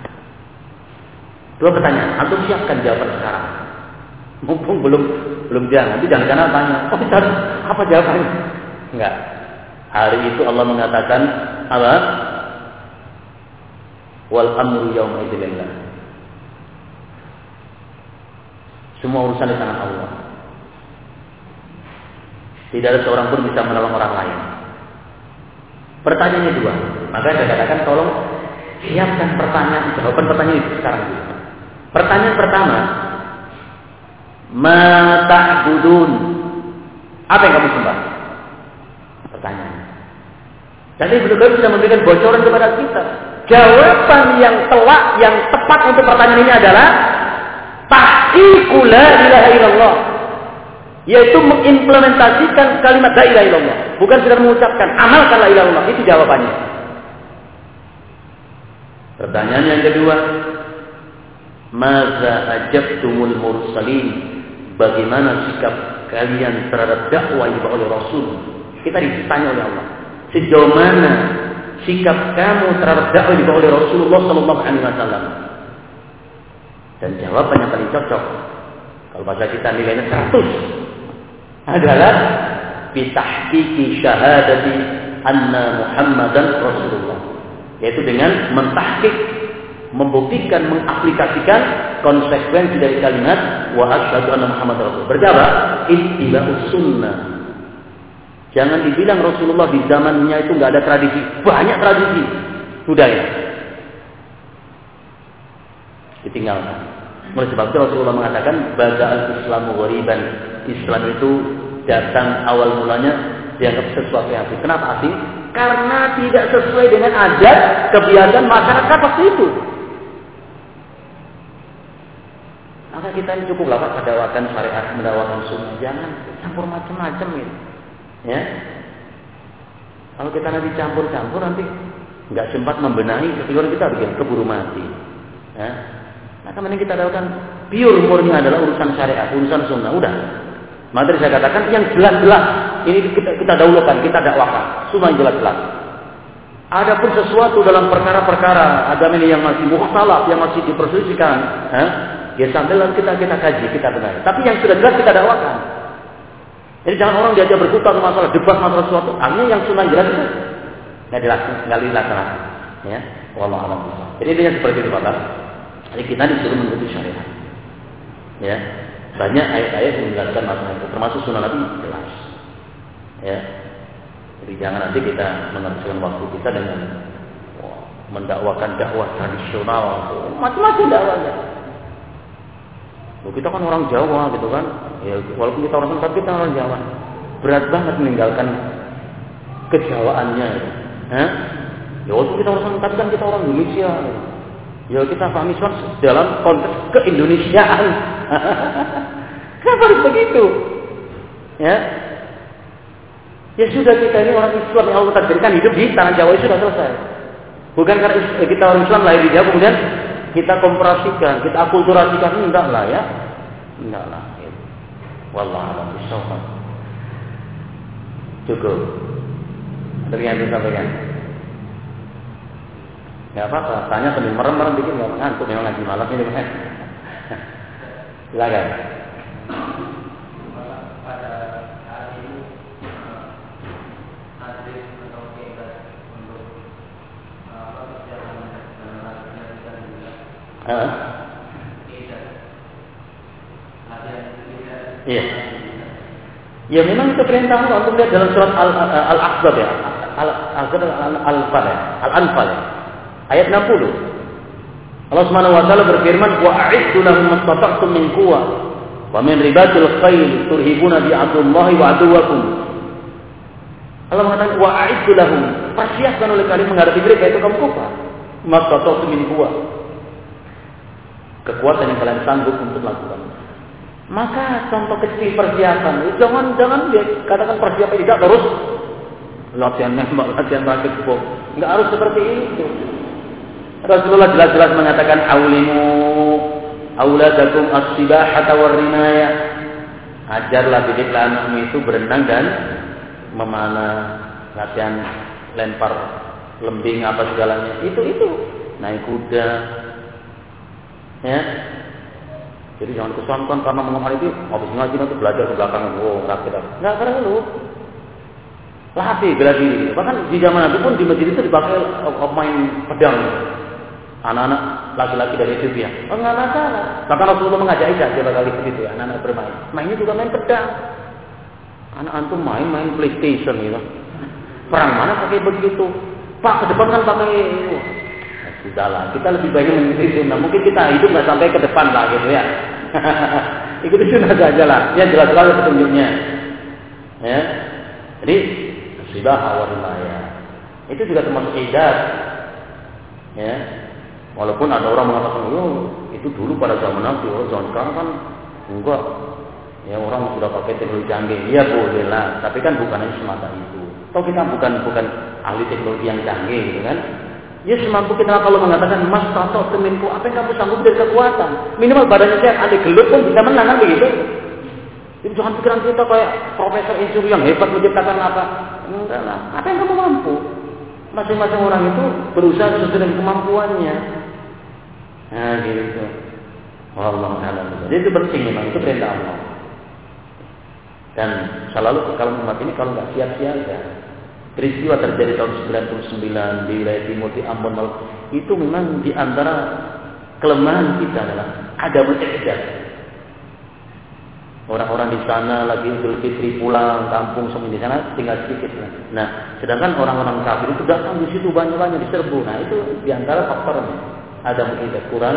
2 pertanyaan. Antum siapkan jawaban sekarang. Mumpung belum jangan. Nanti jangan tanya. Oh, Ustaz, apa jawabannya? Enggak. Hari itu Allah mengatakan apa? Wal amru yauma idzin lillah. Semua urusan di tangan Allah. Tidak ada seorang pun bisa menolong orang lain. Pertanyaannya 2. Maka saya katakan tolong siapkan jawaban pertanyaan itu sekarang juga. Pertanyaan pertama, ma ta'budun? Apa yang kamu sembah? Pertanyaan. Jadi betul-betul bisa memberikan bocoran kepada kita. Jawaban yang telak, yang tepat untuk pertanyaan ini adalah tahqiqul la ilaha illallah. Yaitu mengimplementasikan kalimat la ilaha illallah. Bukan sekedar mengucapkan, amalkan la ilaha illallah. Itu jawabannya. Pertanyaan yang kedua, maza ajabtumul mursalin? Bagaimana sikap kalian terhadap dakwah yang dibawa oleh Rasul? Kita ditanya oleh Allah. Sejauh mana sikap kamu terhadap dakwah yang dibawa oleh Rasulullah Sallallahu Alaihi Wasallam? Dan jawaban yang paling cocok, kalau bahasa kita nilainya 100, adalah bitahqiqi syahadati anna Muhammadan Rasulullah. Yaitu dengan mentahqiq, membuktikan, mengaplikasikan konsekuensi dari kalimat wa asyhadu anna Muhammadar Rasul. Berjawab ittiba'us sunnah. Jangan dibilang Rasulullah di zamannya itu enggak ada tradisi, banyak tradisi. Sudah ya. Ditinggalkan. Oleh sebab itu Rasulullah mengatakan bada'al islamu ghariban. Islam itu datang awal mulanya dianggap sesuatu yang asing. Kenapa asing? Karena tidak sesuai dengan adat kebiasaan masyarakat waktu itu. Maka kita ini cukup lah mendakwakan syariat, mendakwakan sunnah, jangan campur macam-macam gitu. Ya. Kalau kita nanti campur-campur nanti nggak sempat membenahi kekeluaran kita bikin keburu mati. Ya. Maka mending kita dakwakan pure murni adalah urusan syariat, urusan sunnah. Udah. Maka saya katakan yang jelas-jelas ini kita dahulukan, kita dakwakan. Semua yang jelas-jelas. Adapun sesuatu dalam perkara-perkara agama ini yang masih mukhtalaf, yang masih diperselisihkan, ya sambil kita kaji, kita benahi. Tapi yang sudah jelas kita dakwakan. Jadi jangan orang diajak berkutat masalah debat masalah sesuatu. Artinya yang sunnah jelas itu nggak dilaksanakan. Ya, wallahu a'lam. Jadi intinya seperti itu Bapak. Jadi kita disuruh mengikuti syariat. Ya, banyak ayat-ayat yang menjelaskan masalah itu, termasuk sunnah Nabi jelas. Ya, jadi jangan nanti kita menghabiskan waktu kita dengan mendakwakan dakwah tradisional, macam-macam dakwahnya. Kita kan orang Jawa gitu kan, ya walaupun kita orang Sunda kita orang Jawa, berat banget meninggalkan kejawaannya. Ya walaupun kita orang Sunda kan kita orang Indonesia, ya kita pahami Islam dalam konteks keindonesiaan. Kenapa harus begitu? Ya sudah, kita ini orang Islam yang Allah takdirkan hidup di tanah Jawa, sudah selesai. Bukan karena kita orang Islam lahir di Jawa kemudian kita komparasikan, kita akulturasikan, enggak lah ya. Enggak lah. Wallahu a'lam bishawab. Cukup. Ada yang disampaikan? Enggak apa-apa, tanya sambil merem-merem dikit enggak ngantuk, memang ngaji malam ini. Silakan. Pada hari ini hadis atau kaidah untuk perjalanan dan iya. Ya memang itu perintah Allah. Untuk lihat dalam surat Al-Ahzab ya, Al-Anfal ya, ayat 60. Allah Subhanahu wa taala berfirman, "Wa a'iddu lahum mastata'tum min quwwah wa min ribatil khayl turhibuna bi'adullahi wa aduwwakum." Allah mengatakan, "Wa a'iddu lahum", persiapkan oleh kalian menghadapi mereka itu kaum kufar. Mastata'tum min quwwah, kekuatan yang kalian sanggup untuk lakukan. Maka contoh kecil persiapan, jangan katakan persiapan tidak terus latihan nembak, latihan rakit bom. Enggak harus seperti itu. Rasulullah jelas-jelas mengatakan aulimu auladakum as-sibahata war-rimaya. Ajarlah, didiklah anakmu itu berenang dan memanah, latihan lempar lembing apa segalanya. Itu naik kuda. Ya. Jadi jangan kesangkan karena mengenal itu habis ngaji nanti belajar ke belakang, rakit. Enggak perlu. Latih bela diri. Bahkan di zaman Nabi pun di masjid itu dipakai main pedang. Anak-anak laki-laki dari Ethiopia. Enggak masalah. Bahkan Rasulullah mengajak Aisyah dia bakal ikut itu ya, anak-anak bermain. Mainnya juga main pedang. Anak antum main PlayStation gitu. Perang mana pakai begitu? Pak, ke depan kan pakai sudahlah, kita lebih baik mengikuti sunnah. Mungkin kita hidup nggak sampai ke depan lah gitu ya. Ikuti sunnah saja lah. Yang jelas-jelas petunjuknya. Ya. Jadi sibah war-rimaya. Itu juga termasuk idat. Ya. Walaupun ada orang mengatakan, itu dulu pada zaman Nabi, zaman sekarang kan enggak. Ya, orang sudah pakai teknologi canggih. Iya boleh lah, tapi kan bukan semata itu. Toh kita bukan ahli teknologi yang canggih gitu kan. Ya semampu kita kalau mengatakan mas tato teminku, apa yang kamu sanggup dari kekuatan. Minimal badannya sehat, ada gelut pun bisa menang kan begitu. Jadi jangan pikiran kita kayak Profesor Insur yang hebat menciptakan apa. Enggak lah, apa yang kamu mampu. Masing-masing orang itu berusaha sesuai dengan kemampuannya. Nah gitu. Wallahu a'lam. Jadi itu penting memang, itu perintah Allah. Dan selalu kalau umat ini kalau nggak siap-siaga, peristiwa terjadi tahun 99 di wilayah timur di Ambon, itu memang di antara kelemahan kita adalah ada berbeda. Orang-orang di sana lagi Idul Fitri pulang kampung semua di sana tinggal sedikit. Nah, sedangkan orang-orang kafir itu datang di situ banyak-banyak diserbu. Nah, itu di antara faktornya. Ada mungkin kurang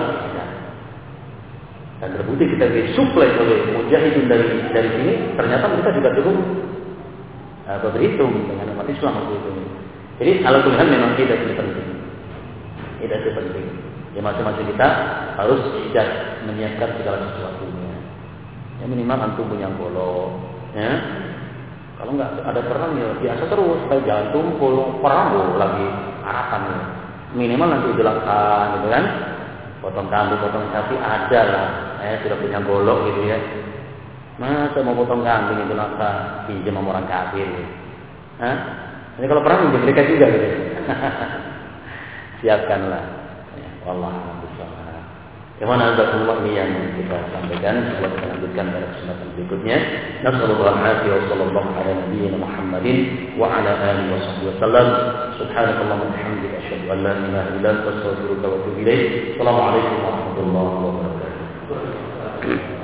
dan terbukti kita disuplai oleh mujahidin dari sini, ternyata mereka juga turun berhitung dengan umat Islam waktu itu. Jadi alhamdulillah memang tidak penting. Tidak penting. Ya masing-masing kita harus siap menyiapkan segala sesuatunya. Ya minimal antum punya golok, ya. Kalau nggak ada perang ya biasa terus, supaya jangan tumpul perang lagi harapan ya. Minimal nanti jelaskan gitu kan. Potong kambing, potong sapi ada lah. Sudah punya golok gitu ya. Masa mau potong kambing itu nasa pinjam sama orang kafir. Hah? Ini kalau perang pinjam mereka juga gitu. Siapkanlah. Ya, wallahu a'lam. Bagaimana Rasulullah ini yang kita sampaikan, buat kita lanjutkan pada kesempatan berikutnya. Nasallallahu alaihi wa sallallahu ala nabiyyina Muhammadin wa ala alihi wa sahbihi wasallam. Subhanakallahumma wa bihamdika asyhadu an la ilaha illa anta astaghfiruka wa atubu ilaik. Assalamualaikum warahmatullahi wabarakatuh.